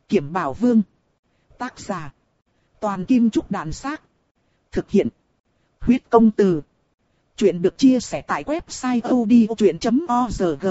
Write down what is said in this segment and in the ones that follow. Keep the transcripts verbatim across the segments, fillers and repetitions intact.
Kiểm Bảo Vương. Tác giả. Toàn Kim Trúc Đàn Xác. Thực hiện. Huyết Công Từ. Chuyện được chia sẻ tại website odchuyện chấm org.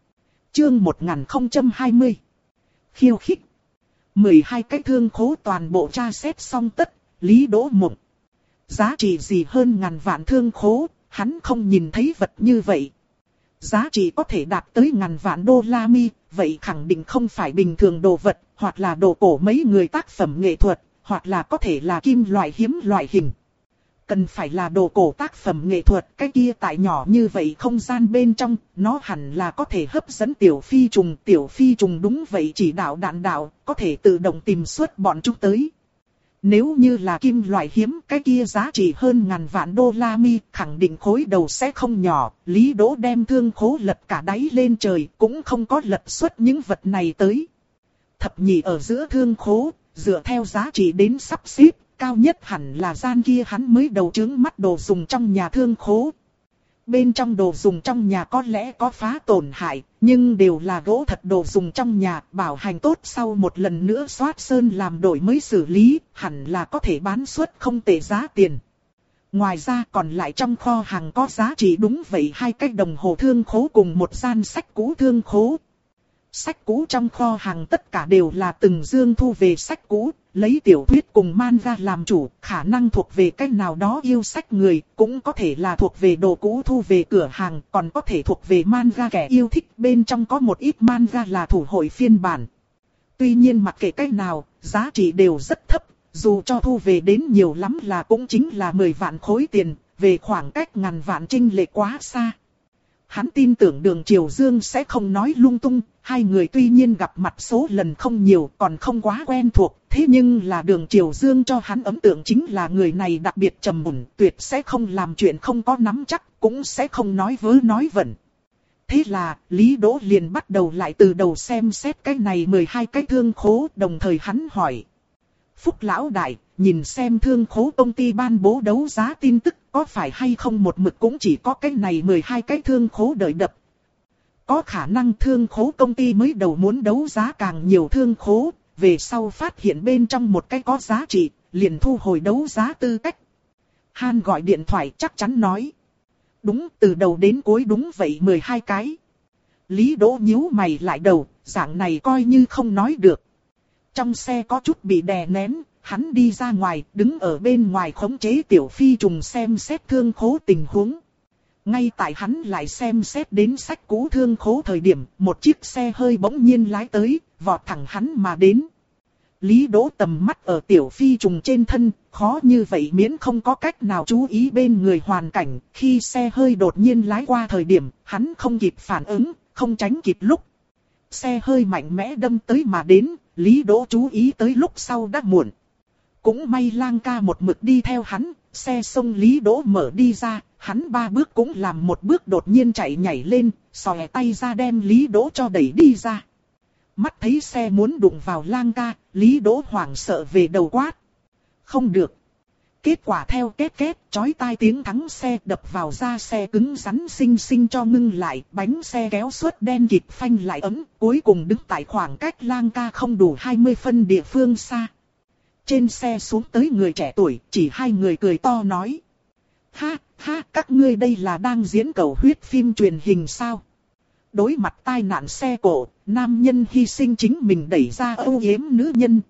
Chương một nghìn không trăm hai mươi. Khiêu khích. mười hai cái thương khố toàn bộ tra xét xong tất, Lý Đỗ Mộng. Giá trị gì hơn ngàn vạn thương khố, hắn không nhìn thấy vật như vậy. Giá trị có thể đạt tới ngàn vạn đô la mi, vậy khẳng định không phải bình thường đồ vật, hoặc là đồ cổ mấy người tác phẩm nghệ thuật, hoặc là có thể là kim loại hiếm loại hình. Cần phải là đồ cổ tác phẩm nghệ thuật, cái kia tại nhỏ như vậy không gian bên trong, nó hẳn là có thể hấp dẫn tiểu phi trùng. Tiểu phi trùng đúng vậy chỉ đạo đạn đạo, có thể tự động tìm xuất bọn chúng tới. Nếu như là kim loại hiếm, cái kia giá trị hơn ngàn vạn đô la mi, khẳng định khối đầu sẽ không nhỏ. Lý Đỗ đem thương khố lật cả đáy lên trời, cũng không có lật xuất những vật này tới. Thập nhị ở giữa thương khố, dựa theo giá trị đến sắp xếp, cao nhất hẳn là gian kia hắn mới đầu chướng mắt đồ dùng trong nhà thương khố. Bên trong đồ dùng trong nhà có lẽ có phá tổn hại, nhưng đều là gỗ thật đồ dùng trong nhà, bảo hành tốt sau một lần nữa xoát sơn làm đổi mới xử lý, hẳn là có thể bán suất không tệ giá tiền. Ngoài ra còn lại trong kho hàng có giá trị đúng vậy hai cái đồng hồ thương khố cùng một gian sách cũ thương khố. Sách cũ trong kho hàng tất cả đều là từng dương thu về sách cũ, lấy tiểu thuyết cùng manga làm chủ, khả năng thuộc về cách nào đó yêu sách người, cũng có thể là thuộc về đồ cũ thu về cửa hàng, còn có thể thuộc về manga kẻ yêu thích, bên trong có một ít manga là thủ hội phiên bản. Tuy nhiên mặc kệ cách nào, giá trị đều rất thấp, dù cho thu về đến nhiều lắm là cũng chính là mười vạn khối tiền, về khoảng cách ngàn vạn chênh lệch quá xa. Hắn tin tưởng Đường Triều Dương sẽ không nói lung tung, hai người tuy nhiên gặp mặt số lần không nhiều, còn không quá quen thuộc, thế nhưng là Đường Triều Dương cho hắn ấn tượng chính là người này đặc biệt trầm ổn, tuyệt sẽ không làm chuyện không có nắm chắc, cũng sẽ không nói vớ nói vẩn. Thế là, Lý Đỗ liền bắt đầu lại từ đầu xem xét cái này mười hai cái thương khố, đồng thời hắn hỏi. Phúc Lão Đại, nhìn xem thương khố công ty ban bố đấu giá tin tức, có phải hay không một mực cũng chỉ có cái này mười hai cái thương khố đợi đập. Có khả năng thương khố công ty mới đầu muốn đấu giá càng nhiều thương khố, về sau phát hiện bên trong một cái có giá trị, liền thu hồi đấu giá tư cách. Han gọi điện thoại chắc chắn nói. Đúng, từ đầu đến cuối đúng vậy mười hai cái. Lý Đỗ nhíu mày lại đầu, dạng này coi như không nói được. Trong xe có chút bị đè nén, hắn đi ra ngoài, đứng ở bên ngoài khống chế tiểu phi trùng xem xét thương khố tình huống. Ngay tại hắn lại xem xét đến sách cũ thương khố thời điểm, một chiếc xe hơi bỗng nhiên lái tới, vọt thẳng hắn mà đến. Lý Đỗ tầm mắt ở tiểu phi trùng trên thân, khó như vậy miễn không có cách nào chú ý bên người hoàn cảnh. Khi xe hơi đột nhiên lái qua thời điểm, hắn không kịp phản ứng, không tránh kịp lúc. Xe hơi mạnh mẽ đâm tới mà đến, Lý Đỗ chú ý tới lúc sau đã muộn. Cũng may Lang ca một mực đi theo hắn, xe xông Lý Đỗ mở đi ra, hắn ba bước cũng làm một bước đột nhiên chạy nhảy lên, xòe tay ra đem Lý Đỗ cho đẩy đi ra. Mắt thấy xe muốn đụng vào Lang ca, Lý Đỗ hoảng sợ về đầu quát. Không được. Kết quả theo két két, chói tai tiếng thắng xe đập vào da xe cứng rắn xinh xinh cho ngưng lại, bánh xe kéo suốt đen kịt phanh lại ấm, cuối cùng đứng tại khoảng cách Lang ca không đủ hai mươi phân địa phương xa. Trên xe xuống tới người trẻ tuổi, chỉ hai người cười to nói. Ha, ha, các ngươi đây là đang diễn cầu huyết phim truyền hình sao? Đối mặt tai nạn xe cộ, nam nhân hy sinh chính mình đẩy ra âu yếm nữ nhân.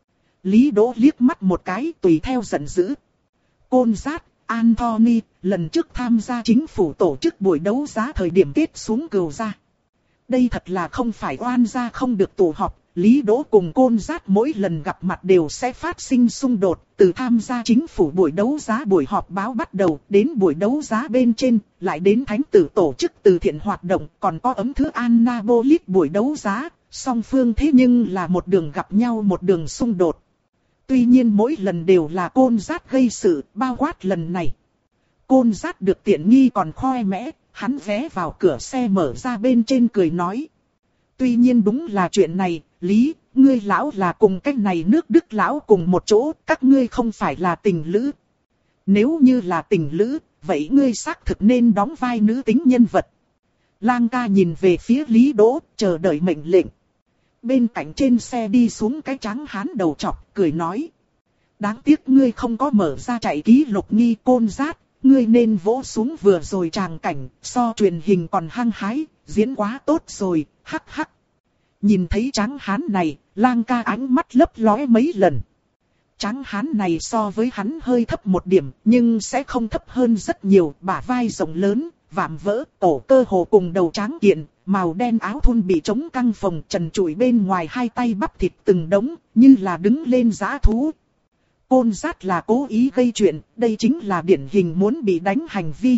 Lý Đỗ liếc mắt một cái tùy theo giận dữ. Côn Dát, Anthony, lần trước tham gia chính phủ tổ chức buổi đấu giá thời điểm kết xuống cừu ra. Đây thật là không phải oan gia không được tụ họp. Lý Đỗ cùng Côn Dát mỗi lần gặp mặt đều sẽ phát sinh xung đột, từ tham gia chính phủ buổi đấu giá buổi họp báo bắt đầu, đến buổi đấu giá bên trên, lại đến thánh tử tổ chức từ thiện hoạt động, còn có ấm thứ Annapolis buổi đấu giá, song phương thế nhưng là một đường gặp nhau một đường xung đột. Tuy nhiên mỗi lần đều là Côn Dát gây sự, bao quát lần này. Côn Dát được tiện nghi còn khoe mẽ, hắn ghé vào cửa xe mở ra bên trên cười nói. Tuy nhiên đúng là chuyện này, Lý, ngươi lão là cùng cách này nước Đức lão cùng một chỗ, các ngươi không phải là tình lữ. Nếu như là tình lữ, vậy ngươi xác thực nên đóng vai nữ tính nhân vật. Lang ca nhìn về phía Lý Đỗ, chờ đợi mệnh lệnh. Bên cạnh trên xe đi xuống cái trắng hán đầu trọc, cười nói. Đáng tiếc ngươi không có mở ra chạy ký lục nghi Côn Dát, ngươi nên vỗ xuống vừa rồi tràng cảnh, so truyền hình còn hăng hái, diễn quá tốt rồi, hắc hắc. Nhìn thấy trắng hán này, Lang ca ánh mắt lấp lóe mấy lần. Trắng hán này so với hắn hơi thấp một điểm, nhưng sẽ không thấp hơn rất nhiều, bả vai rộng lớn, vạm vỡ, cổ cơ hồ cùng đầu tráng kiện, màu đen áo thun bị chống căng phồng trần trụi bên ngoài hai tay bắp thịt từng đống, như là đứng lên dã thú. Côn Dát là cố ý gây chuyện, đây chính là điển hình muốn bị đánh hành vi.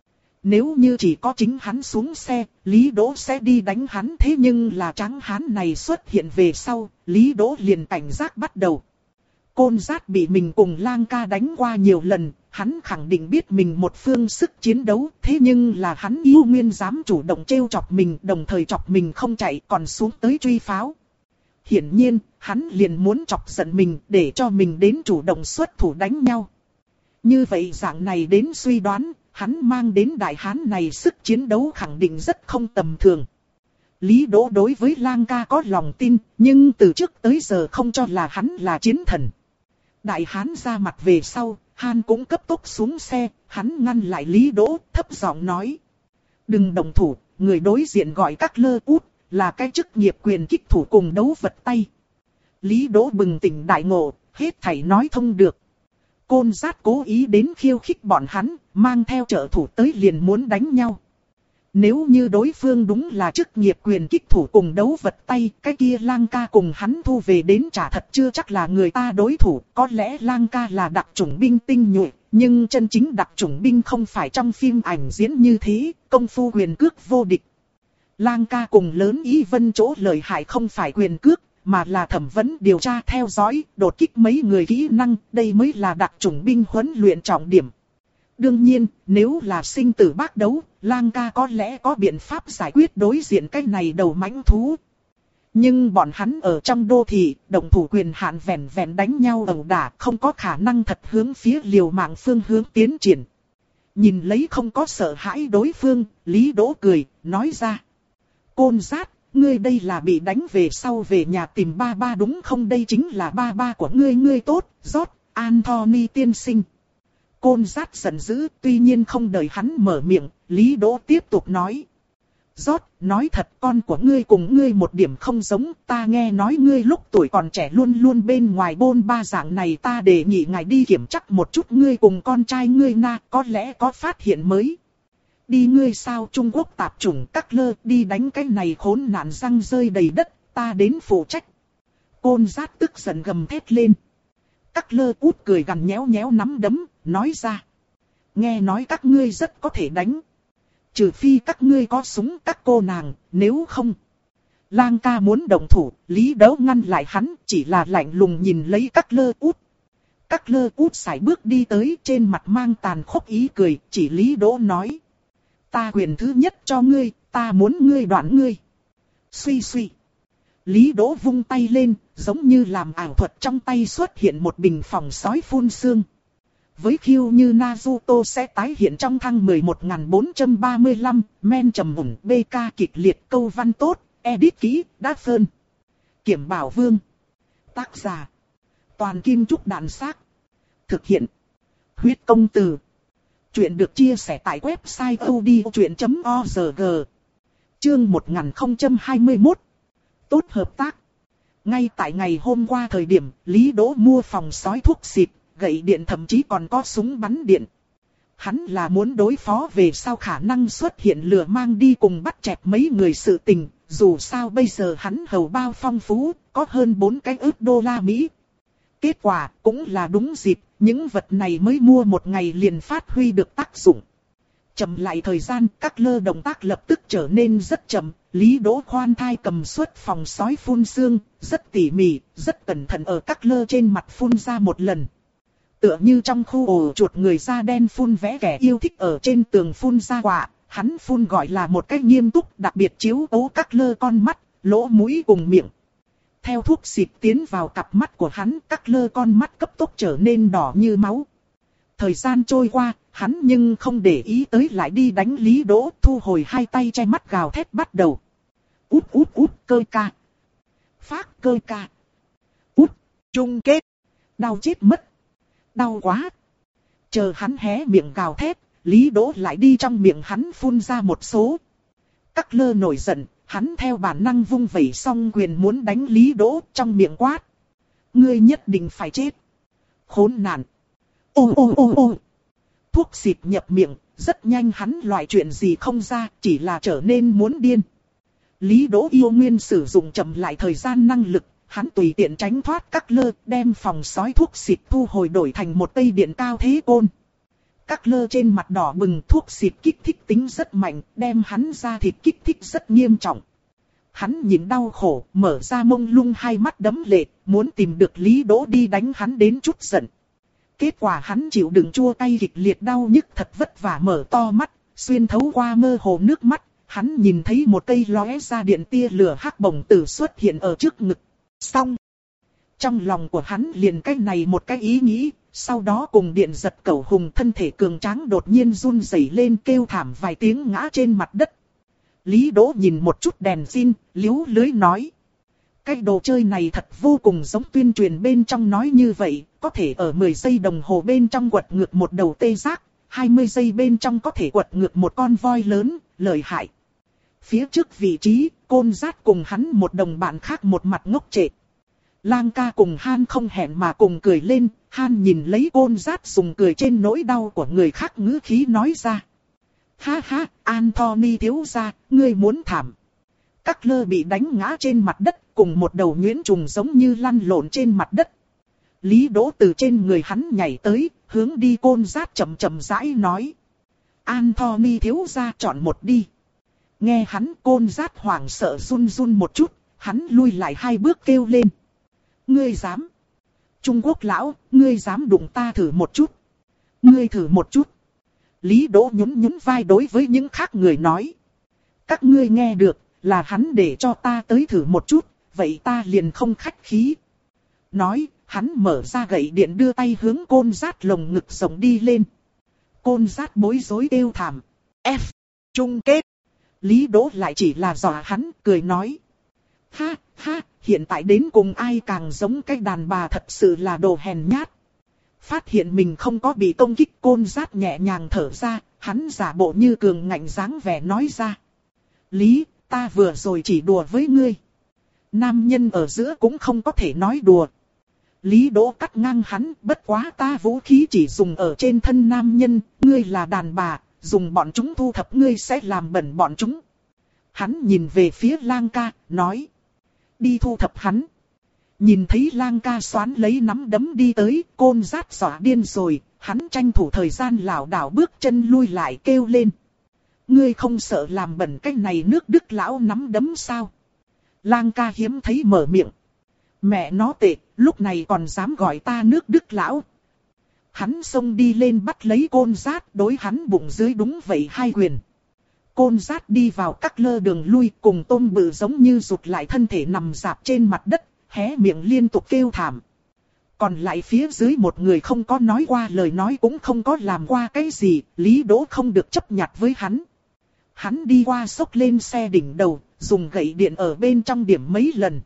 Nếu như chỉ có chính hắn xuống xe, Lý Đỗ sẽ đi đánh hắn, thế nhưng là trắng hán này xuất hiện về sau, Lý Đỗ liền cảnh giác bắt đầu. Côn Dát bị mình cùng Lang ca đánh qua nhiều lần, hắn khẳng định biết mình một phương sức chiến đấu, thế nhưng là hắn yêu nguyên dám chủ động trêu chọc mình, đồng thời chọc mình không chạy còn xuống tới truy pháo. Hiển nhiên, hắn liền muốn chọc giận mình để cho mình đến chủ động xuất thủ đánh nhau. Như vậy dạng này đến suy đoán, hắn mang đến đại hán này sức chiến đấu khẳng định rất không tầm thường. Lý Đỗ đối với Lang ca có lòng tin, nhưng từ trước tới giờ không cho là hắn là chiến thần. Đại hán ra mặt về sau, Hàn cũng cấp tốc xuống xe, hắn ngăn lại Lý Đỗ, thấp giọng nói. Đừng động thủ, người đối diện gọi các lơ út, là cái chức nghiệp quyền kích thủ cùng đấu vật tay. Lý Đỗ bừng tỉnh đại ngộ, hết thảy nói thông được. Côn Dát cố ý đến khiêu khích bọn hắn, mang theo trợ thủ tới liền muốn đánh nhau. Nếu như đối phương đúng là chức nghiệp quyền kích thủ cùng đấu vật tay, cái kia Lang ca cùng hắn thu về đến trả thật chưa chắc là người ta đối thủ. Có lẽ Lang ca là đặc chủng binh tinh nhuệ, nhưng chân chính đặc chủng binh không phải trong phim ảnh diễn như thế, công phu quyền cước vô địch. Lang ca cùng lớn ý vân chỗ lợi hại không phải quyền cước, mà là thẩm vấn điều tra theo dõi, đột kích mấy người kỹ năng, đây mới là đặc chủng binh huấn luyện trọng điểm. Đương nhiên, nếu là sinh tử bác đấu, Lang ca có lẽ có biện pháp giải quyết đối diện cái này đầu mãnh thú. Nhưng bọn hắn ở trong đô thị, động thủ quyền hạn vẹn vẹn đánh nhau ẩu đả, không có khả năng thật hướng phía liều mạng phương hướng tiến triển. Nhìn lấy không có sợ hãi đối phương, Lý Đỗ cười, nói ra. Côn Dát, ngươi đây là bị đánh về sau về nhà tìm ba ba đúng không? Đây chính là ba ba của ngươi, ngươi tốt, George Anthony tiên sinh. Côn Dát giận dữ, tuy nhiên không đợi hắn mở miệng, Lý Đỗ tiếp tục nói. George, nói thật con của ngươi cùng ngươi một điểm không giống, ta nghe nói ngươi lúc tuổi còn trẻ luôn luôn bên ngoài bôn ba dạng này, ta đề nghị ngài đi kiểm tra một chút ngươi cùng con trai ngươi na, có lẽ có phát hiện mới. Đi ngươi sao Trung Quốc tạp chủng các lơ, đi đánh cái này khốn nạn răng rơi đầy đất, ta đến phụ trách. Côn Dát tức giận gầm thét lên. Các lơ út cười gằn nhéo nhéo nắm đấm, nói ra. Nghe nói các ngươi rất có thể đánh. Trừ phi các ngươi có súng các cô nàng, nếu không. Lang ca muốn động thủ, Lý Đỗ ngăn lại hắn, chỉ là lạnh lùng nhìn lấy các lơ út. Các lơ út sải bước đi tới, trên mặt mang tàn khốc ý cười, chỉ Lý Đỗ nói. Ta quyền thứ nhất cho ngươi, ta muốn ngươi đoạn ngươi. Suy suy. Lý Đỗ vung tay lên, giống như làm ảo thuật, trong tay xuất hiện một bình phòng sói phun sương. Với khiêu như Naruto sẽ tái hiện trong thăng mười một nghìn bốn trăm ba mươi lăm, men trầm mùn, bê ca kịch liệt, câu văn tốt, edit kỹ, đát phơn. Kiểm bảo vương. Tác giả. Toàn kim trúc đạn xác. Thực hiện. Huyết công từ. Chuyện được chia sẻ tại website odchuyện chấm org. Chương một nghìn không trăm hai mươi mốt. Tốt hợp tác. Ngay tại ngày hôm qua thời điểm, Lý Đỗ mua phòng sói thuốc xịt, gậy điện thậm chí còn có súng bắn điện. Hắn là muốn đối phó về sau khả năng xuất hiện lừa mang đi cùng bắt chẹt mấy người sự tình, dù sao bây giờ hắn hầu bao phong phú, có hơn bốn cái ức đô la Mỹ. Kết quả cũng là đúng dịp, những vật này mới mua một ngày liền phát huy được tác dụng. Chậm lại thời gian, các lơ động tác lập tức trở nên rất chậm, Lý Đỗ khoan thai cầm xuất phòng sói phun sương, rất tỉ mỉ, rất cẩn thận ở các lơ trên mặt phun ra một lần. Tựa như trong khu ổ chuột người da đen phun vẽ kẻ yêu thích ở trên tường phun ra quả, hắn phun gọi là một cách nghiêm túc, đặc biệt chiếu cố các lơ con mắt, lỗ mũi cùng miệng. Theo thuốc xịt tiến vào cặp mắt của hắn, các lơ con mắt cấp tốc trở nên đỏ như máu. Thời gian trôi qua, hắn nhưng không để ý tới lại đi đánh Lý Đỗ, thu hồi hai tay che mắt gào thét bắt đầu. Út út út cơ ca. Phác cơ ca. Út. Chung kết. Đau chết mất. Đau quá. Chờ hắn hé miệng gào thét, Lý Đỗ lại đi trong miệng hắn phun ra một số. Cắt Lơ nổi giận, hắn theo bản năng vung vẩy song quyền muốn đánh Lý Đỗ, trong miệng quát. Ngươi nhất định phải chết. Khốn nạn. Ô ô ô ô. Thuốc xịt nhập miệng, rất nhanh hắn loại chuyện gì không ra, chỉ là trở nên muốn điên. Lý Đỗ yêu nguyên sử dụng chậm lại thời gian năng lực, hắn tùy tiện tránh thoát Cắt Lơ, đem phòng sói thuốc xịt thu hồi đổi thành một cây điện cao thế côn. Cắt Lơ trên mặt đỏ bừng, thuốc xịt kích thích tính rất mạnh, đem hắn ra thịt kích thích rất nghiêm trọng. Hắn nhìn đau khổ, mở ra mông lung hai mắt đẫm lệ, muốn tìm được Lý Đỗ đi đánh hắn đến chút giận. Kết quả hắn chịu đựng chua cay kịch liệt đau nhức thật vất vả mở to mắt, xuyên thấu qua mơ hồ nước mắt, hắn nhìn thấy một cây lóe ra điện tia lửa hắc bổng tử xuất hiện ở trước ngực. Xong. Trong lòng của hắn liền cái này một cái ý nghĩ, sau đó cùng điện giật cẩu hùng thân thể cường tráng đột nhiên run rẩy lên kêu thảm vài tiếng ngã trên mặt đất. Lý Đỗ nhìn một chút đèn zin, liếu lưới nói. Cái đồ chơi này thật vô cùng giống tuyên truyền bên trong nói như vậy, có thể ở mười giây đồng hồ bên trong quật ngược một đầu tê giác, hai mươi giây bên trong có thể quật ngược một con voi lớn, lợi hại. Phía trước vị trí, Côn Dát cùng hắn một đồng bạn khác một mặt ngốc trệ. Lang ca cùng Han không hẹn mà cùng cười lên, Han nhìn lấy Côn Dát dùng cười trên nỗi đau của người khác ngữ khí nói ra. Ha ha, Anthony thiếu gia, ngươi muốn thảm. Cắt Lơ bị đánh ngã trên mặt đất, cùng một đầu nhuyễn trùng giống như lăn lộn trên mặt đất. Lý Đỗ từ trên người hắn nhảy tới, hướng đi Côn Dát chậm chậm rãi nói. Anthony thiếu gia chọn một đi. Nghe hắn Côn Dát hoảng sợ run run một chút, hắn lui lại hai bước kêu lên. Ngươi dám? Trung Quốc lão, ngươi dám đụng ta thử một chút? Ngươi thử một chút. Lý Đỗ nhún nhún vai đối với những khác người nói. Các ngươi nghe được, là hắn để cho ta tới thử một chút, vậy ta liền không khách khí. Nói, hắn mở ra gậy điện đưa tay hướng Côn Dát lồng ngực rộng đi lên. Côn Dát bối rối kêu thảm. F. Chung kết. Lý Đỗ lại chỉ là dọa hắn, cười nói. Ha, ha, hiện tại đến cùng ai càng giống cái đàn bà thật sự là đồ hèn nhát. Phát hiện mình không có bị công kích, Côn Dát nhẹ nhàng thở ra, hắn giả bộ như cường ngạnh dáng vẻ nói ra. Lý, ta vừa rồi chỉ đùa với ngươi. Nam nhân ở giữa cũng không có thể nói đùa. Lý Đỗ cắt ngang hắn, bất quá ta vũ khí chỉ dùng ở trên thân nam nhân, ngươi là đàn bà, dùng bọn chúng thu thập ngươi sẽ làm bẩn bọn chúng. Hắn nhìn về phía Lang ca, nói. Đi thu thập hắn. Nhìn thấy Lang ca xoán lấy nắm đấm đi tới, Côn Dát dọa điên rồi, hắn tranh thủ thời gian lảo đảo bước chân lui lại kêu lên. Ngươi không sợ làm bẩn cái này nước Đức lão nắm đấm sao? Lang ca hiếm thấy mở miệng. Mẹ nó tệ, lúc này còn dám gọi ta nước Đức lão. Hắn xông đi lên bắt lấy Côn Dát, đối hắn bụng dưới đúng vậy hai quyền. Côn Dát đi vào Cắt Lơ đường lui, cùng tôm bự giống như rụt lại thân thể nằm dạp trên mặt đất, hé miệng liên tục kêu thảm. Còn lại phía dưới một người không có nói qua lời nói cũng không có làm qua cái gì, Lý Đỗ không được chấp nhặt với hắn. Hắn đi qua xốc lên xe đỉnh đầu, dùng gậy điện ở bên trong điểm mấy lần.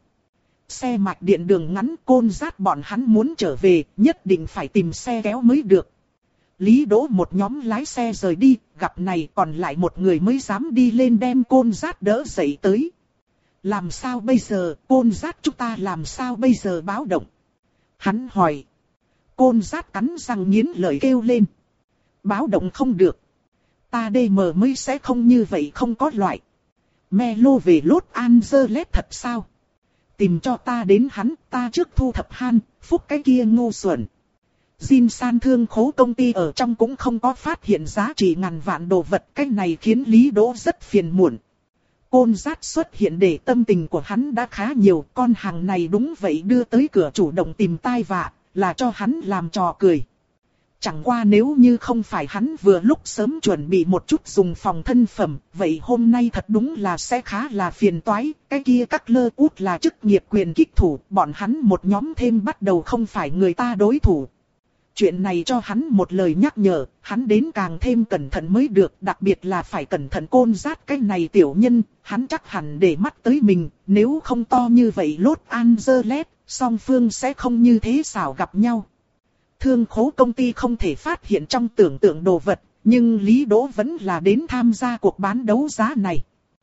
Xe mạch điện đường ngắn, Côn Dát bọn hắn muốn trở về, nhất định phải tìm xe kéo mới được. Lý Đỗ một nhóm lái xe rời đi, gặp này còn lại một người mới dám đi lên đem Côn Dát đỡ dậy tới. Làm sao bây giờ, Côn Dát chúng ta làm sao bây giờ báo động? Hắn hỏi. Côn Dát cắn răng nghiến lợi kêu lên. Báo động không được. Ta đê mờ mới sẽ không như vậy không có loại. Melo về Los Angeles thật sao? Tìm cho ta đến hắn, ta trước thu thập Han, phúc cái kia ngu xuẩn. Jin San thương khố công ty ở trong cũng không có phát hiện giá trị ngàn vạn đồ vật, cái này khiến Lý Đỗ rất phiền muộn. Côn Dát xuất hiện để tâm tình của hắn đã khá nhiều, con hàng này đúng vậy đưa tới cửa chủ động tìm tai vạ, là cho hắn làm trò cười. Chẳng qua nếu như không phải hắn vừa lúc sớm chuẩn bị một chút dùng phòng thân phẩm, vậy hôm nay thật đúng là sẽ khá là phiền toái. Cái kia Cắt Lơ út là chức nghiệp quyền kích thủ, bọn hắn một nhóm thêm bắt đầu không phải người ta đối thủ. Chuyện này cho hắn một lời nhắc nhở, hắn đến càng thêm cẩn thận mới được, đặc biệt là phải cẩn thận Côn Dát cái này tiểu nhân, hắn chắc hẳn để mắt tới mình, nếu không to như vậy Los Angeles, song phương sẽ không như thế xảo gặp nhau. Thương khố công ty không thể phát hiện trong tưởng tượng đồ vật, nhưng Lý Đỗ vẫn là đến tham gia cuộc bán đấu giá này.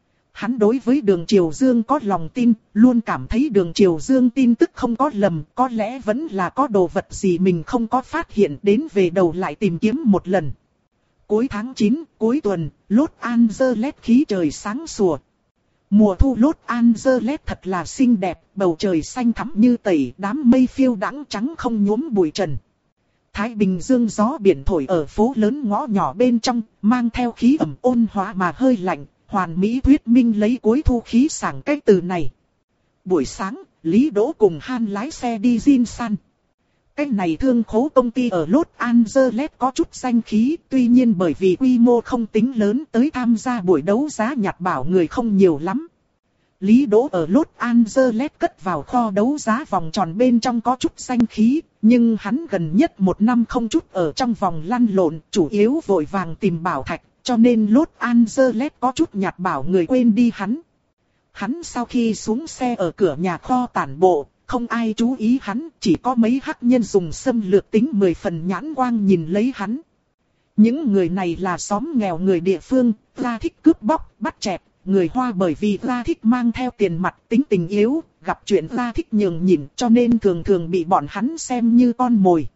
Hắn đối với Đường Triều Dương có lòng tin, luôn cảm thấy Đường Triều Dương tin tức không có lầm, có lẽ vẫn là có đồ vật gì mình không có phát hiện, đến về đầu lại tìm kiếm một lần. Cuối tháng chín, cuối tuần, Los Angeles khí trời sáng sủa. Mùa thu Los Angeles thật là xinh đẹp, bầu trời xanh thẳm như tẩy, đám mây phiêu đãng trắng không nhuốm bụi trần. Thái Bình Dương gió biển thổi ở phố lớn ngõ nhỏ bên trong, mang theo khí ẩm ôn hòa mà hơi lạnh. Hoàn Mỹ thuyết minh lấy cuối thu khí sảng cái từ này. Buổi sáng, Lý Đỗ cùng Han lái xe đi Jinsan. Cái này thương khố công ty ở Los Angeles có chút danh khí, tuy nhiên bởi vì quy mô không tính lớn tới tham gia buổi đấu giá nhặt bảo người không nhiều lắm. Lý Đỗ ở Los Angeles cất vào kho đấu giá vòng tròn bên trong có chút danh khí, nhưng hắn gần nhất một năm không chút ở trong vòng lăn lộn, chủ yếu vội vàng tìm bảo thạch. Cho nên Los Angeles có chút nhặt bảo người quên đi hắn. Hắn sau khi xuống xe ở cửa nhà kho tản bộ, không ai chú ý hắn, chỉ có mấy hắc nhân dùng xâm lược tính mười phần nhãn quang nhìn lấy hắn. Những người này là xóm nghèo người địa phương, ra thích cướp bóc, bắt chẹp, người Hoa bởi vì ra thích mang theo tiền mặt tính tình yếu, gặp chuyện ra thích nhường nhịn cho nên thường thường bị bọn hắn xem như con mồi.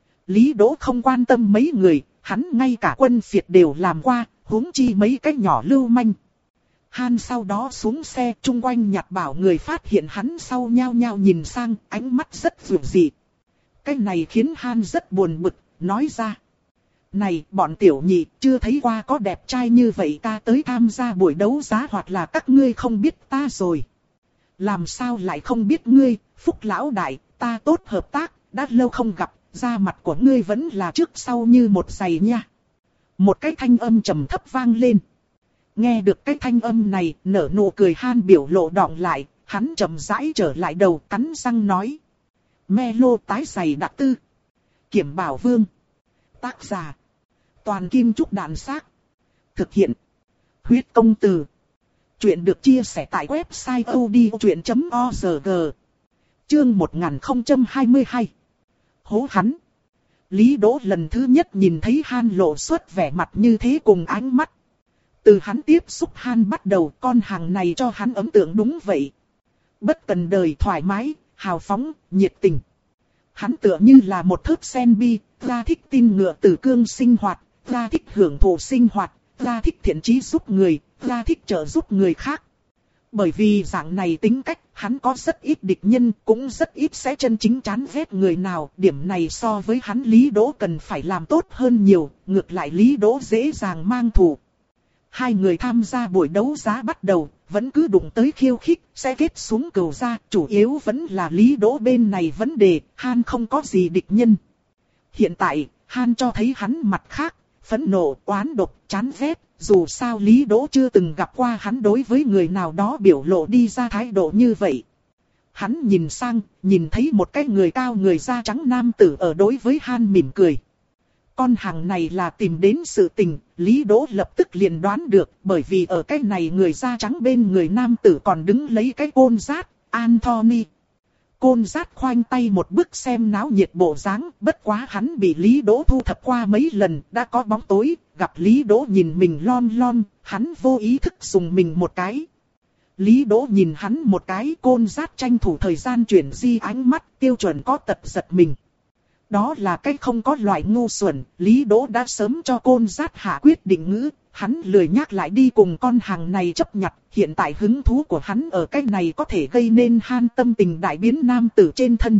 Lý Đỗ không quan tâm mấy người. Hắn ngay cả quân phiệt đều làm qua, huống chi mấy cái nhỏ lưu manh. Han sau đó xuống xe, chung quanh nhặt bảo người phát hiện hắn sau nhao nhao nhìn sang, ánh mắt rất dịu dị. Cái này khiến Han rất buồn bực, nói ra. Này, bọn tiểu nhị, chưa thấy qua có đẹp trai như vậy ta tới tham gia buổi đấu giá hoặc là các ngươi không biết ta rồi. Làm sao lại không biết ngươi, Phúc lão đại, ta tốt hợp tác, đã lâu không gặp. Da mặt của ngươi vẫn là trước sau như một giày nha. Một cái thanh âm trầm thấp vang lên. Nghe được cái thanh âm này, nở nụ cười Han biểu lộ đọng lại, hắn chậm rãi trở lại đầu cắn răng nói. Melo tái giày đặc tư. Kiểm Bảo Vương. Tác giả. Toàn Kim Trúc Đàn Xác. Thực hiện. Huyết Công Từ. Chuyện được chia sẻ tại website odchuyện chấm org. Chương một nghìn không trăm hai mươi hai. Hố hắn. Lý Đỗ lần thứ nhất nhìn thấy Han lộ xuất vẻ mặt như thế cùng ánh mắt. Từ hắn tiếp xúc Han bắt đầu, con hàng này cho hắn ấn tượng đúng vậy. Bất cần đời, thoải mái, hào phóng, nhiệt tình. Hắn tựa như là một thớt sen bi, ra thích tin ngựa tử cương sinh hoạt, ra thích hưởng thụ sinh hoạt, ra thích thiện chí giúp người, ra thích trợ giúp người khác. Bởi vì dạng này tính cách, hắn có rất ít địch nhân, cũng rất ít sẽ chân chính chán ghét người nào. Điểm này so với hắn Lý Đỗ cần phải làm tốt hơn nhiều, ngược lại Lý Đỗ dễ dàng mang thù. Hai người tham gia buổi đấu giá bắt đầu, vẫn cứ đụng tới khiêu khích, sẽ kết xuống cừu ra, chủ yếu vẫn là Lý Đỗ bên này vấn đề, Han không có gì địch nhân. Hiện tại, Han cho thấy hắn mặt khác, phẫn nộ, oán độc, chán ghét. Dù sao Lý Đỗ chưa từng gặp qua hắn đối với người nào đó biểu lộ đi ra thái độ như vậy. Hắn nhìn sang, nhìn thấy một cái người cao người da trắng nam tử ở đối với Han mỉm cười. Con hàng này là tìm đến sự tình, Lý Đỗ lập tức liền đoán được, bởi vì ở cái này người da trắng bên người nam tử còn đứng lấy cái Côn Dát, Anthony. Côn Dát khoanh tay một bức xem náo nhiệt bộ dáng, bất quá hắn bị Lý Đỗ thu thập qua mấy lần, đã có bóng tối, gặp Lý Đỗ nhìn mình lom lom, hắn vô ý thức dùng mình một cái. Lý Đỗ nhìn hắn một cái, Côn Dát tranh thủ thời gian chuyển di ánh mắt, tiêu chuẩn có tật giật mình. Đó là cái không có loại ngu xuẩn, Lý Đỗ đã sớm cho Côn Dát hạ quyết định ngữ, hắn lười nhắc lại đi cùng con hàng này chấp nhặt, hiện tại hứng thú của hắn ở cái này có thể gây nên Han tâm tình đại biến nam tử trên thân.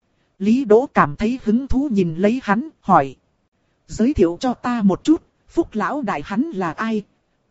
Lý Đỗ cảm thấy hứng thú nhìn lấy hắn, hỏi. Giới thiệu cho ta một chút, Phúc lão đại hắn là ai?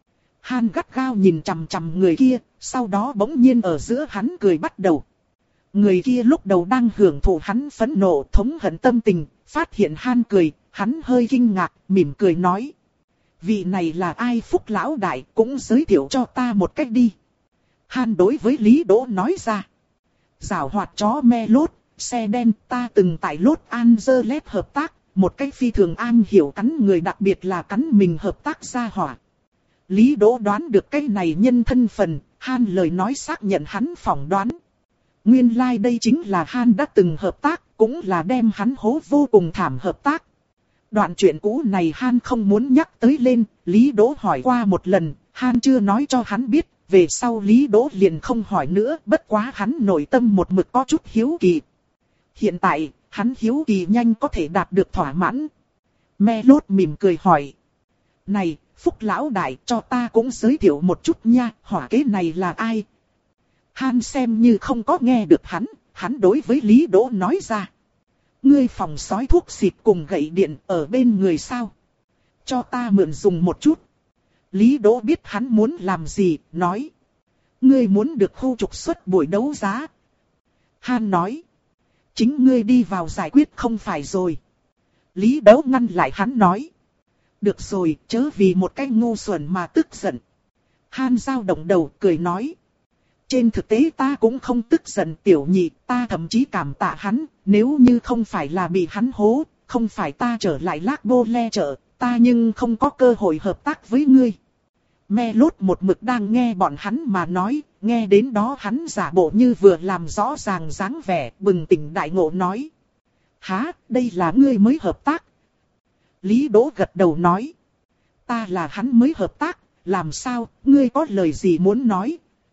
Han gắt gao nhìn chằm chằm người kia, sau đó bỗng nhiên ở giữa hắn cười bắt đầu. Người kia lúc đầu đang hưởng thụ hắn phẫn nộ thống hận tâm tình, phát hiện Han cười, hắn hơi kinh ngạc, mỉm cười nói. Vị này là ai Phúc lão đại, cũng giới thiệu cho ta một cách đi. Han đối với Lý Đỗ nói ra. Giảo hoạt chó me lốt, xe đen, ta từng tại Los Angeles hợp tác, một cái phi thường an hiểu cắn người, đặc biệt là cắn mình hợp tác gia hỏa. Lý Đỗ đoán được cái này nhân thân phần, Han lời nói xác nhận hắn phỏng đoán. Nguyên lai like đây chính là Han đã từng hợp tác, cũng là đem hắn hố vô cùng thảm hợp tác. Đoạn chuyện cũ này Han không muốn nhắc tới lên, Lý Đỗ hỏi qua một lần, Han chưa nói cho hắn biết, về sau Lý Đỗ liền không hỏi nữa, bất quá hắn nội tâm một mực có chút hiếu kỳ. Hiện tại, hắn hiếu kỳ nhanh có thể đạt được thỏa mãn. Me Lốt mỉm cười hỏi. Này, Phúc lão đại, cho ta cũng giới thiệu một chút nha, hỏa kế này là ai? Han xem như không có nghe được hắn, hắn đối với Lý Đỗ nói ra. Ngươi phòng sói thuốc xịt cùng gậy điện ở bên người sao? Cho ta mượn dùng một chút. Lý Đỗ biết hắn muốn làm gì, nói. Ngươi muốn được khu trục xuất buổi đấu giá. Han nói. Chính ngươi đi vào giải quyết không phải rồi. Lý Đỗ ngăn lại hắn nói. Được rồi, chớ vì một cái ngu xuẩn mà tức giận. Han dao động đầu cười nói. Trên thực tế ta cũng không tức giận tiểu nhị, ta thậm chí cảm tạ hắn, nếu như không phải là bị hắn hố, không phải ta trở lại Lác Bô Le chợ, ta nhưng không có cơ hội hợp tác với ngươi. Me Lốt một mực đang nghe bọn hắn mà nói, nghe đến đó hắn giả bộ như vừa làm rõ ràng dáng vẻ, bừng tỉnh đại ngộ nói. Hả, đây là ngươi mới hợp tác. Lý Đỗ gật đầu nói. Ta là hắn mới hợp tác, làm sao, ngươi có lời gì muốn nói?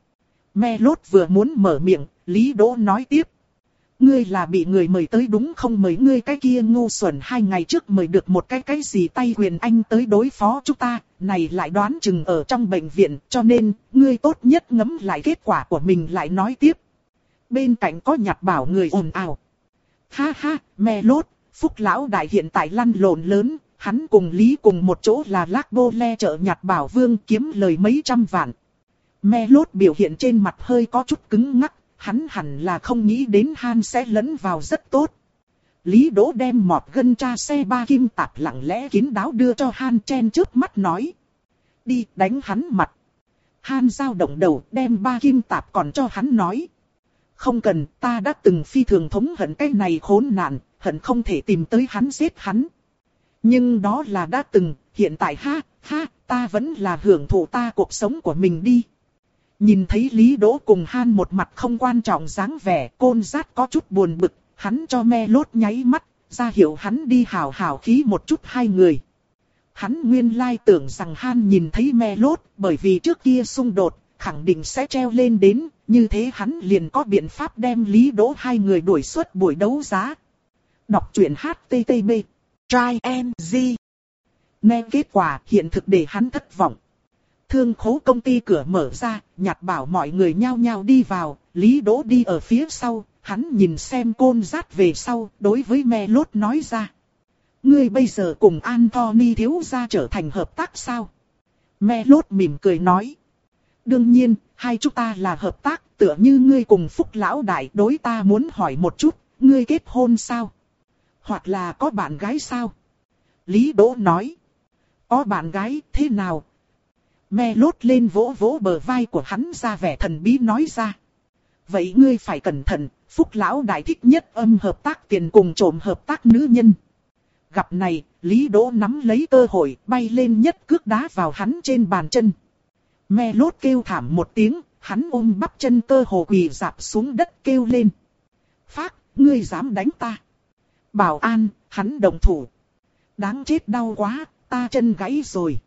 Me Lốt vừa muốn mở miệng, Lý Đỗ nói tiếp. Ngươi là bị người mời tới đúng không? Mời ngươi cái kia ngu xuẩn hai ngày trước mời được một cái cái gì tay quyền anh tới đối phó chúng ta, này lại đoán chừng ở trong bệnh viện, cho nên, ngươi tốt nhất ngẫm lại kết quả của mình lại nói tiếp. Bên cạnh có Nhạt Bảo người ồn ào. Ha ha, Me Lốt, Phúc lão đại hiện tại lăn lộn lớn, hắn cùng Lý cùng một chỗ là Lác Bô Le chợ Nhạt Bảo Vương kiếm lời mấy trăm vạn. Me Lốt biểu hiện trên mặt hơi có chút cứng ngắc, hắn hẳn là không nghĩ đến Han sẽ lẫn vào rất tốt. Lý Đỗ đem mọt gân tra xe ba kim tạp lặng lẽ kín đáo đưa cho Han chen trước mắt nói. Đi đánh hắn mặt. Han dao động đầu đem ba kim tạp còn cho hắn nói. Không cần, ta đã từng phi thường thống hận cái này khốn nạn, hận không thể tìm tới hắn giết hắn. Nhưng đó là đã từng, hiện tại ha, ha, ta vẫn là hưởng thụ ta cuộc sống của mình đi. Nhìn thấy Lý Đỗ cùng Han một mặt không quan trọng dáng vẻ, Côn Dát có chút buồn bực, hắn cho Me Lốt nháy mắt, ra hiệu hắn đi hào hào khí một chút hai người. Hắn nguyên lai tưởng rằng Han nhìn thấy Me Lốt, bởi vì trước kia xung đột, khẳng định sẽ treo lên đến, như thế hắn liền có biện pháp đem Lý Đỗ hai người đuổi xuất buổi đấu giá. Đọc truyện H T T P Try and Z. Nghe kết quả hiện thực để hắn thất vọng. Thương khố công ty cửa mở ra, Nhạt Bảo mọi người nhao nhao đi vào, Lý Đỗ đi ở phía sau, hắn nhìn xem Côn Dát về sau, đối với Me Lốt nói ra. Ngươi bây giờ cùng Anthony thiếu gia trở thành hợp tác sao? Me Lốt mỉm cười nói. Đương nhiên, hai chúng ta là hợp tác, tựa như ngươi cùng Phúc lão đại đối ta muốn hỏi một chút, ngươi kết hôn sao? Hoặc là có bạn gái sao? Lý Đỗ nói. Có bạn gái, thế nào? Me Lốt lên vỗ vỗ bờ vai của hắn ra vẻ thần bí nói ra. Vậy ngươi phải cẩn thận, Phúc lão đại thích nhất âm hợp tác tiền cùng trộm hợp tác nữ nhân. Gặp này, Lý Đỗ nắm lấy cơ hội bay lên nhất cước đá vào hắn trên bàn chân. Me Lốt kêu thảm một tiếng, hắn ôm bắp chân cơ hồ quỳ rạp xuống đất kêu lên. Phác, ngươi dám đánh ta. Bảo an, hắn đồng thủ. Đáng chết đau quá, ta chân gãy rồi.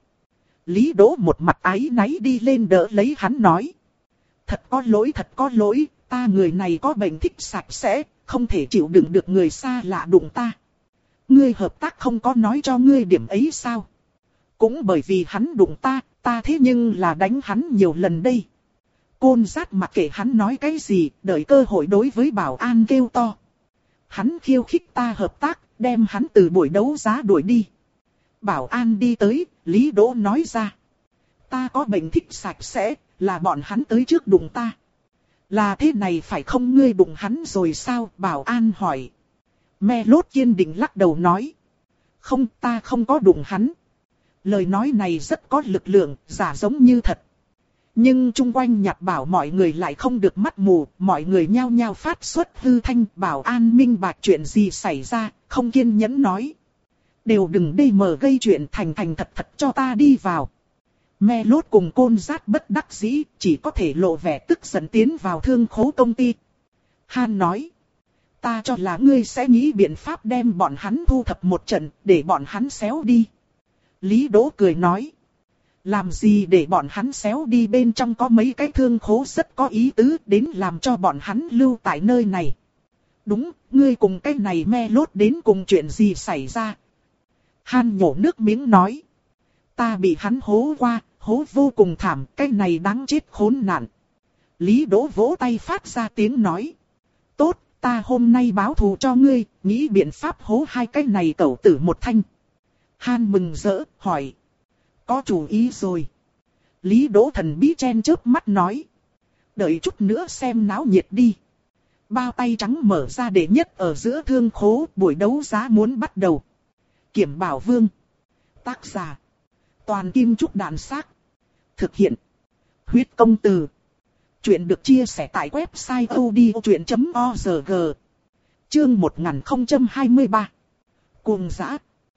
Lý Đỗ một mặt áy náy đi lên đỡ lấy hắn nói. Thật có lỗi thật có lỗi, ta người này có bệnh thích sạch sẽ, không thể chịu đựng được người xa lạ đụng ta. Ngươi hợp tác không có nói cho ngươi điểm ấy sao? Cũng bởi vì hắn đụng ta, ta thế nhưng là đánh hắn nhiều lần đây. Côn Dát mặc kệ hắn nói cái gì, đợi cơ hội đối với bảo an kêu to. Hắn khiêu khích ta hợp tác, đem hắn từ buổi đấu giá đuổi đi. Bảo an đi tới, Lý Đỗ nói ra. Ta có bệnh thích sạch sẽ, là bọn hắn tới trước đụng ta. Là thế này phải không, ngươi đụng hắn rồi sao? Bảo an hỏi. Me Lốt kiên định lắc đầu nói. Không, ta không có đụng hắn. Lời nói này rất có lực lượng, giả giống như thật. Nhưng chung quanh Nhạt Bảo mọi người lại không được mắt mù, mọi người nhao nhao phát xuất hư thanh. Bảo an minh bạch chuyện gì xảy ra, không kiên nhẫn nói. Đều đừng đây mở gây chuyện, thành thành thật thật cho ta đi vào. Me lốt cùng Côn Dát bất đắc dĩ, chỉ có thể lộ vẻ tức giận tiến vào thương khố công ty. Han nói. Ta cho là ngươi sẽ nghĩ biện pháp đem bọn hắn thu thập một trận, để bọn hắn xéo đi. Lý Đỗ cười nói. Làm gì để bọn hắn xéo đi, bên trong có mấy cái thương khố rất có ý tứ, đến làm cho bọn hắn lưu tại nơi này. Đúng, ngươi cùng cái này me lốt đến cùng chuyện gì xảy ra? Han nhổ nước miếng nói. Ta bị hắn hố qua, hố vô cùng thảm, cái này đáng chết khốn nạn. Lý Đỗ vỗ tay phát ra tiếng nói. Tốt, ta hôm nay báo thù cho ngươi, nghĩ biện pháp hố hai cái này cẩu tử một thanh. Han mừng rỡ, hỏi. Có chủ ý rồi. Lý Đỗ thần bí chen chớp mắt nói. Đợi chút nữa xem náo nhiệt đi. Bao tay trắng mở ra để nhất ở giữa thương khố, buổi đấu giá muốn bắt đầu. Kiểm Bảo Vương. Tác giả. Toàn Kim Trúc Đạn Xác. Thực hiện. Huyết Công Từ. Chuyện được chia sẻ tại website odchuyện chấm org. Chương một nghìn không trăm hai mươi ba. Cuồng dã.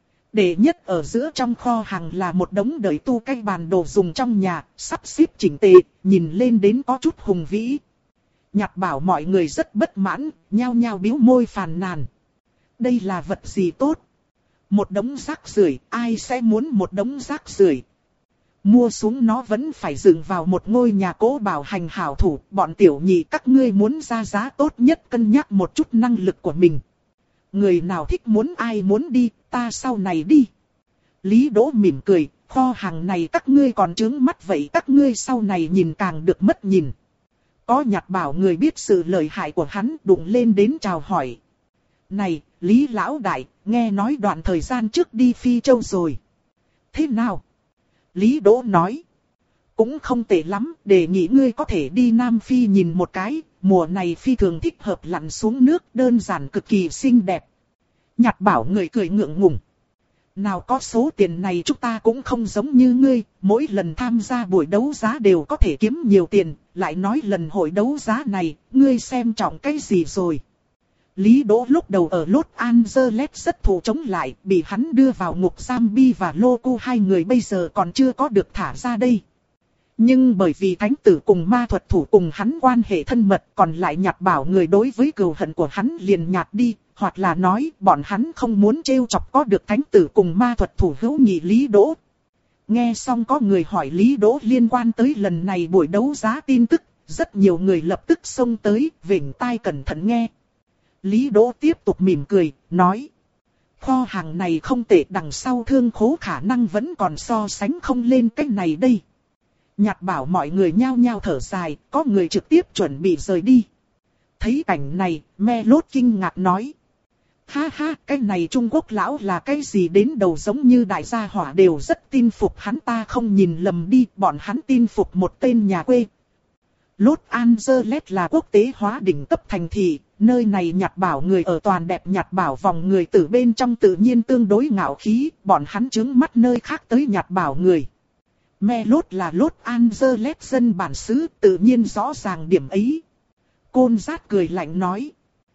Đệ nhất ở giữa trong kho hàng là một đống đầy tu cái bàn đồ dùng trong nhà, sắp xếp chỉnh tề, nhìn lên đến có chút hùng vĩ. Nhặt Bảo mọi người rất bất mãn, nhao nhao bĩu môi phàn nàn. Đây là vật gì tốt? Một đống rác rưởi, ai sẽ muốn một đống rác rưởi? Mua xuống nó vẫn phải dựng vào một ngôi nhà cố bảo hành hảo thủ, bọn tiểu nhị các ngươi muốn ra giá tốt nhất cân nhắc một chút năng lực của mình. Người nào thích muốn ai muốn đi, ta sau này đi. Lý Đỗ mỉm cười, kho hàng này các ngươi còn trướng mắt vậy, các ngươi sau này nhìn càng được mất nhìn. Có Nhặt Bảo người biết sự lợi hại của hắn, đụng lên đến chào hỏi. Này, Lý Lão Đại, nghe nói đoạn thời gian trước đi Phi Châu rồi. Thế nào? Lý Đỗ nói. Cũng không tệ lắm, đề nghị ngươi có thể đi Nam Phi nhìn một cái, mùa này phi thường thích hợp lặn xuống nước, đơn giản cực kỳ xinh đẹp. Nhặt Bảo người cười ngượng ngùng. Nào có số tiền này chúng ta cũng không giống như ngươi, mỗi lần tham gia buổi đấu giá đều có thể kiếm nhiều tiền, lại nói lần hội đấu giá này, ngươi xem trọng cái gì rồi. Lý Đỗ lúc đầu ở Los Angeles rất thù chống lại, bị hắn đưa vào ngục giam Bi và Loco, hai người bây giờ còn chưa có được thả ra đây. Nhưng bởi vì thánh tử cùng ma thuật thủ cùng hắn quan hệ thân mật, còn lại Nhặt Bảo người đối với cừu hận của hắn liền nhạt đi, hoặc là nói bọn hắn không muốn trêu chọc có được thánh tử cùng ma thuật thủ hữu nghị Lý Đỗ. Nghe xong có người hỏi Lý Đỗ liên quan tới lần này buổi đấu giá tin tức, rất nhiều người lập tức xông tới, vểnh tai cẩn thận nghe. Lý Đỗ tiếp tục mỉm cười, nói. Kho hàng này không tệ, đằng sau thương khố khả năng vẫn còn so sánh không lên cái này đây. Nhặt Bảo mọi người nhao nhao thở dài, có người trực tiếp chuẩn bị rời đi. Thấy cảnh này, me lốt kinh ngạc nói. Ha ha, cái này Trung Quốc lão là cái gì đến đầu giống như đại gia hỏa đều rất tin phục hắn, ta không nhìn lầm đi, bọn hắn tin phục một tên nhà quê. Los Angeles là quốc tế hóa đỉnh cấp thành thị, nơi này Nhặt Bảo người ở toàn đẹp, Nhặt Bảo vòng người từ bên trong tự nhiên tương đối ngạo khí, bọn hắn trướng mắt nơi khác tới Nhặt Bảo người. Me lốt là Los Angeles dân bản xứ, tự nhiên rõ ràng điểm ấy. Côn Dát cười lạnh nói.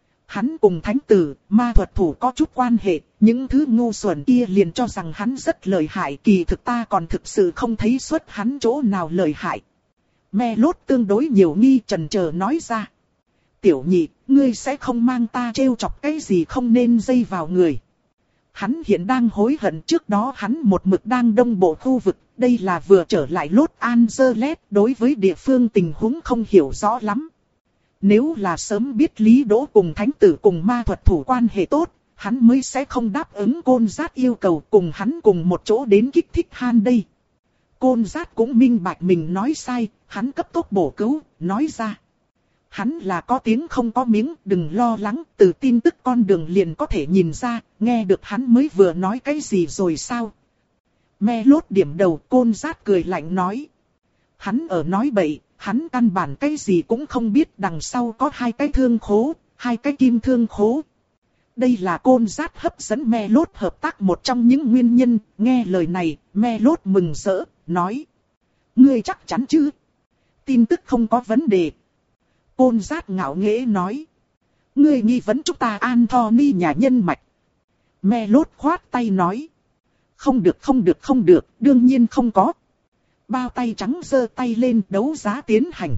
Hắn cùng thánh tử, ma thuật thủ có chút quan hệ, những thứ ngu xuẩn kia liền cho rằng hắn rất lợi hại, kỳ thực ta còn thực sự không thấy xuất hắn chỗ nào lợi hại. Me lốt tương đối nhiều nghi chần chờ nói ra. Tiểu nhị, ngươi sẽ không mang ta trêu chọc cái gì không nên dây vào người. Hắn hiện đang hối hận, trước đó hắn một mực đang đông bộ khu vực, đây là vừa trở lại Los Angeles, đối với địa phương tình huống không hiểu rõ lắm. Nếu là sớm biết Lý Đỗ cùng thánh tử cùng ma thuật thủ quan hệ tốt, hắn mới sẽ không đáp ứng Côn Dát yêu cầu cùng hắn cùng một chỗ đến kích thích Han đây. Côn Dát cũng minh bạch mình nói sai, hắn cấp tốc bổ cứu, nói ra. Hắn là có tiếng không có miếng, đừng lo lắng, từ tin tức con đường liền có thể nhìn ra, nghe được hắn mới vừa nói cái gì rồi sao. Me lốt điểm đầu, Côn Dát cười lạnh nói. Hắn ở nói bậy, hắn căn bản cái gì cũng không biết, đằng sau có hai cái thương khố, hai cái kim thương khố. Đây là Côn Dát hấp dẫn me lốt hợp tác một trong những nguyên nhân, nghe lời này, me lốt mừng rỡ, nói. Ngươi chắc chắn chứ? Tin tức không có vấn đề. Côn Dát ngạo nghễ nói. Ngươi nghi vấn chúng ta Anthony nhà nhân mạch. Me lốt khoát tay nói. Không được không được không được, đương nhiên không có. Bao tay trắng giơ tay lên đấu giá tiến hành.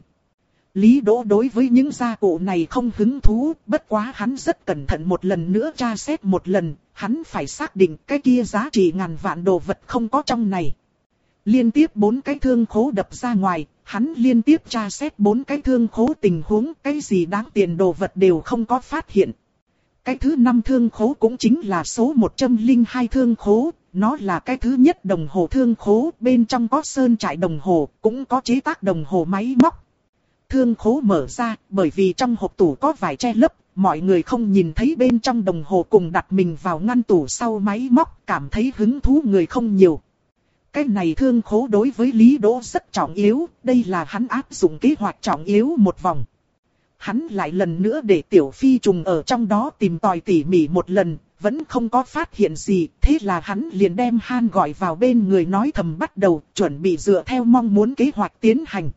Lý Đỗ đối với những gia cụ này không hứng thú, bất quá hắn rất cẩn thận một lần nữa tra xét một lần, hắn phải xác định cái kia giá trị ngàn vạn đồ vật không có trong này. Liên tiếp bốn cái thương khố đập ra ngoài, hắn liên tiếp tra xét bốn cái thương khố tình huống, cái gì đáng tiền đồ vật đều không có phát hiện. Cái thứ năm thương khố cũng chính là số một trăm lẻ hai thương khố, nó là cái thứ nhất đồng hồ thương khố, bên trong có sơn trại đồng hồ, cũng có chế tác đồng hồ máy móc. Thương khố mở ra, bởi vì trong hộp tủ có vải che lấp, mọi người không nhìn thấy bên trong đồng hồ cùng đặt mình vào ngăn tủ sau máy móc, cảm thấy hứng thú người không nhiều. Cái này thương khố đối với Lý Đỗ rất trọng yếu, đây là hắn áp dụng kế hoạch trọng yếu một vòng. Hắn lại lần nữa để Tiểu Phi trùng ở trong đó tìm tòi tỉ mỉ một lần, vẫn không có phát hiện gì, thế là hắn liền đem Han gọi vào bên người nói thầm bắt đầu, chuẩn bị dựa theo mong muốn kế hoạch tiến hành.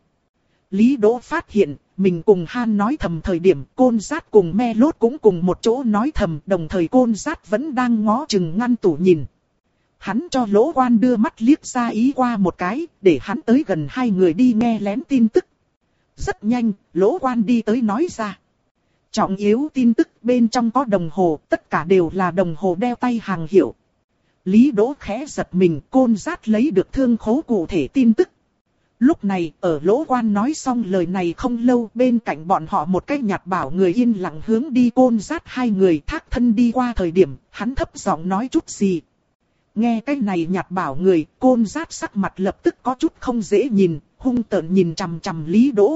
Lý Đỗ phát hiện, mình cùng Han nói thầm thời điểm Côn Dát cùng Me Lốt cũng cùng một chỗ nói thầm, đồng thời Côn Dát vẫn đang ngó chừng ngăn tủ nhìn. Hắn cho Lỗ Quan đưa mắt liếc ra ý qua một cái, để hắn tới gần hai người đi nghe lén tin tức. Rất nhanh, Lỗ Quan đi tới nói ra. Trọng yếu tin tức bên trong có đồng hồ, tất cả đều là đồng hồ đeo tay hàng hiệu. Lý Đỗ khẽ giật mình, Côn Dát lấy được thương khố cụ thể tin tức. Lúc này, ở Lỗ Quan nói xong lời này không lâu, bên cạnh bọn họ một cái nhạt bảo người yên lặng hướng đi Côn Dát hai người thác thân đi qua thời điểm, hắn thấp giọng nói chút gì. Nghe cái này nhạt bảo người, Côn Dát sắc mặt lập tức có chút không dễ nhìn, hung tợn nhìn chằm chằm Lý Đỗ.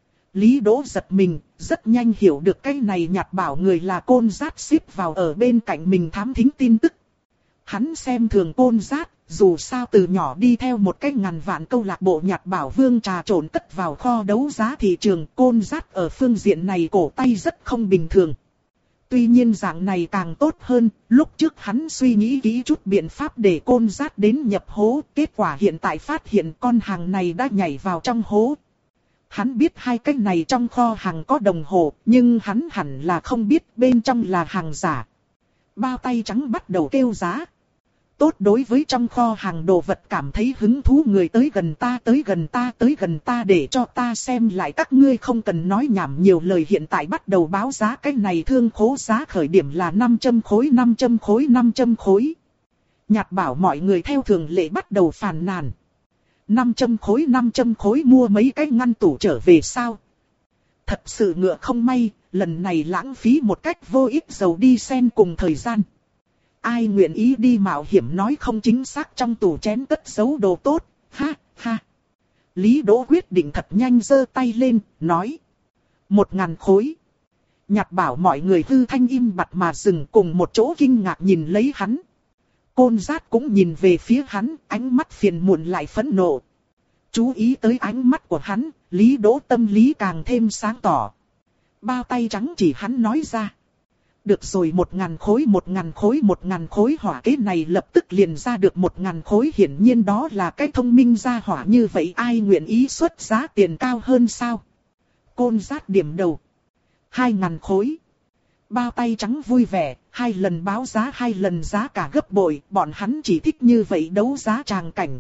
Lý Đỗ giật mình, rất nhanh hiểu được cái này nhạt bảo người là Côn Dát xếp vào ở bên cạnh mình thám thính tin tức. Hắn xem thường Côn Dát, dù sao từ nhỏ đi theo một cái ngàn vạn câu lạc bộ nhạt bảo vương trà trộn cất vào kho đấu giá thị trường, Côn Dát ở phương diện này cổ tay rất không bình thường. Tuy nhiên dạng này càng tốt hơn, lúc trước hắn suy nghĩ kỹ chút biện pháp để Côn Dát đến nhập hố, kết quả hiện tại phát hiện con hàng này đã nhảy vào trong hố. Hắn biết hai cái này trong kho hàng có đồng hồ, nhưng hắn hẳn là không biết bên trong là hàng giả. Bao tay trắng bắt đầu kêu giá. Tốt, đối với trong kho hàng đồ vật cảm thấy hứng thú người tới gần ta, tới gần ta, tới gần ta để cho ta xem lại, các ngươi không cần nói nhảm nhiều lời, hiện tại bắt đầu báo giá. Cái này thương khố giá khởi điểm là năm trăm khối, năm trăm khối, năm trăm khối. Nhạt bảo mọi người theo thường lệ bắt đầu phàn nàn. năm trăm khối, năm trăm khối mua mấy cái ngăn tủ trở về sao? Thật sự ngựa không may, lần này lãng phí một cách vô ích dầu đi sen cùng thời gian. Ai nguyện ý đi mạo hiểm nói không chính xác trong tủ chén cất giấu đồ tốt, ha, ha. Lý Đỗ quyết định thật nhanh giơ tay lên, nói. Một ngàn khối. Nhạt bảo mọi người hư thanh im bặt mà dừng cùng một chỗ kinh ngạc nhìn lấy hắn. Côn Dát cũng nhìn về phía hắn, ánh mắt phiền muộn lại phẫn nộ. Chú ý tới ánh mắt của hắn, Lý Đỗ tâm lý càng thêm sáng tỏ. Bao tay trắng chỉ hắn nói ra. Được rồi, một ngàn khối, một ngàn khối, một ngàn khối, hỏa kế này lập tức liền ra được một ngàn khối, hiển nhiên đó là cái thông minh gia hỏa, như vậy ai nguyện ý xuất giá tiền cao hơn sao? Côn Dát điểm đầu. Hai ngàn khối. Bao tay trắng vui vẻ, hai lần báo giá hai lần giá cả gấp bội, bọn hắn chỉ thích như vậy đấu giá tràng cảnh.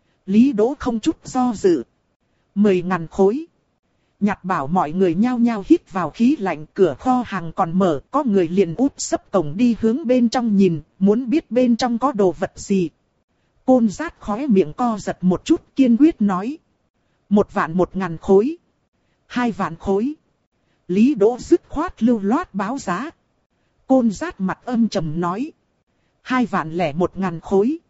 Lý Đỗ không chút do dự. Mười ngàn khối. Nhạt bảo mọi người nhao nhao hít vào khí lạnh, cửa kho hàng còn mở, có người liền úp sấp cổng đi hướng bên trong nhìn, muốn biết bên trong có đồ vật gì. Côn Dát khóe miệng co giật một chút, kiên quyết nói. Một vạn một ngàn khối. Hai vạn khối. Lý Đỗ dứt khoát lưu loát báo giá. Côn Dát mặt âm trầm nói. Hai vạn lẻ một ngàn khối.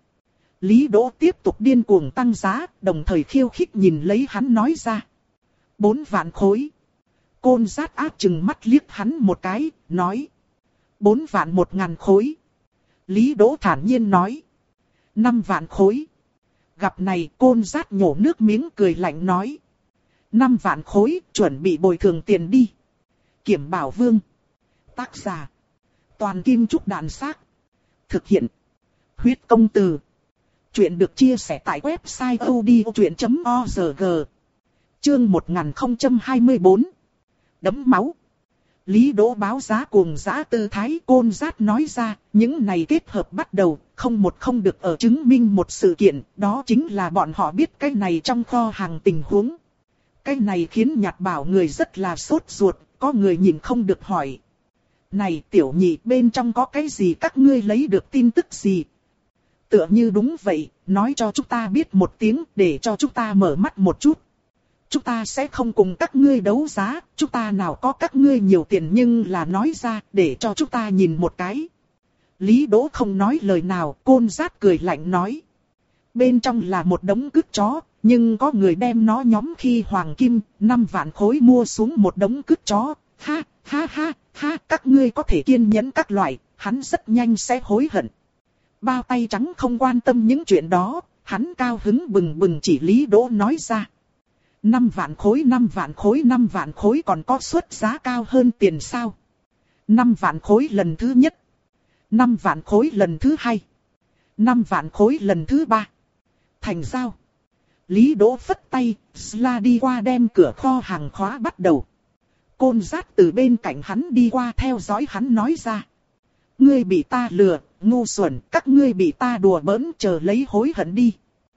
Lý Đỗ tiếp tục điên cuồng tăng giá, đồng thời khiêu khích nhìn lấy hắn nói ra. Bốn vạn khối. Côn Dát áp chừng mắt liếc hắn một cái, nói. Bốn vạn một ngàn khối. Lý Đỗ thản nhiên nói. Năm vạn khối. Gặp này Côn Dát nhổ nước miếng cười lạnh nói. Năm vạn khối, chuẩn bị bồi thường tiền đi. Kiểm Bảo Vương. Tác giả. Toàn Kim Trúc Đạn Xác. Thực hiện. Huyết Công Từ. Chuyện được chia sẻ tại website odchuyện chấm org. Chương một nghìn không trăm hai mươi bốn. Đấm máu. Lý Đỗ báo giá cuồng dã tư thái, Côn Dát nói ra, những này kết hợp bắt đầu, không một không được ở chứng minh một sự kiện, đó chính là bọn họ biết cái này trong kho hàng tình huống. Cái này khiến Nhạt Bảo người rất là sốt ruột, có người nhìn không được hỏi. Này tiểu nhị, bên trong có cái gì các ngươi lấy được tin tức gì? Tựa như đúng vậy, nói cho chúng ta biết một tiếng để cho chúng ta mở mắt một chút. Chúng ta sẽ không cùng các ngươi đấu giá, chúng ta nào có các ngươi nhiều tiền nhưng là nói ra để cho chúng ta nhìn một cái. Lý Đỗ không nói lời nào, Côn Dát cười lạnh nói. Bên trong là một đống cứt chó, nhưng có người đem nó nhóm khi hoàng kim, năm vạn khối mua xuống một đống cứt chó. Ha, ha ha, ha, các ngươi có thể kiên nhẫn các loại, hắn rất nhanh sẽ hối hận. Bao tay trắng không quan tâm những chuyện đó, hắn cao hứng bừng bừng chỉ Lý Đỗ nói ra. Năm vạn khối, năm vạn khối, năm vạn khối còn có suất giá cao hơn tiền sao? Năm vạn khối lần thứ nhất. Năm vạn khối lần thứ hai. Năm vạn khối lần thứ ba. Thành giao. Lý Đỗ phất tay, Sla đi qua đem cửa kho hàng khóa bắt đầu. Côn Dát từ bên cạnh hắn đi qua theo dõi hắn nói ra. Ngươi bị ta lừa, ngu xuẩn, các ngươi bị ta đùa bỡn, chờ lấy hối hận đi.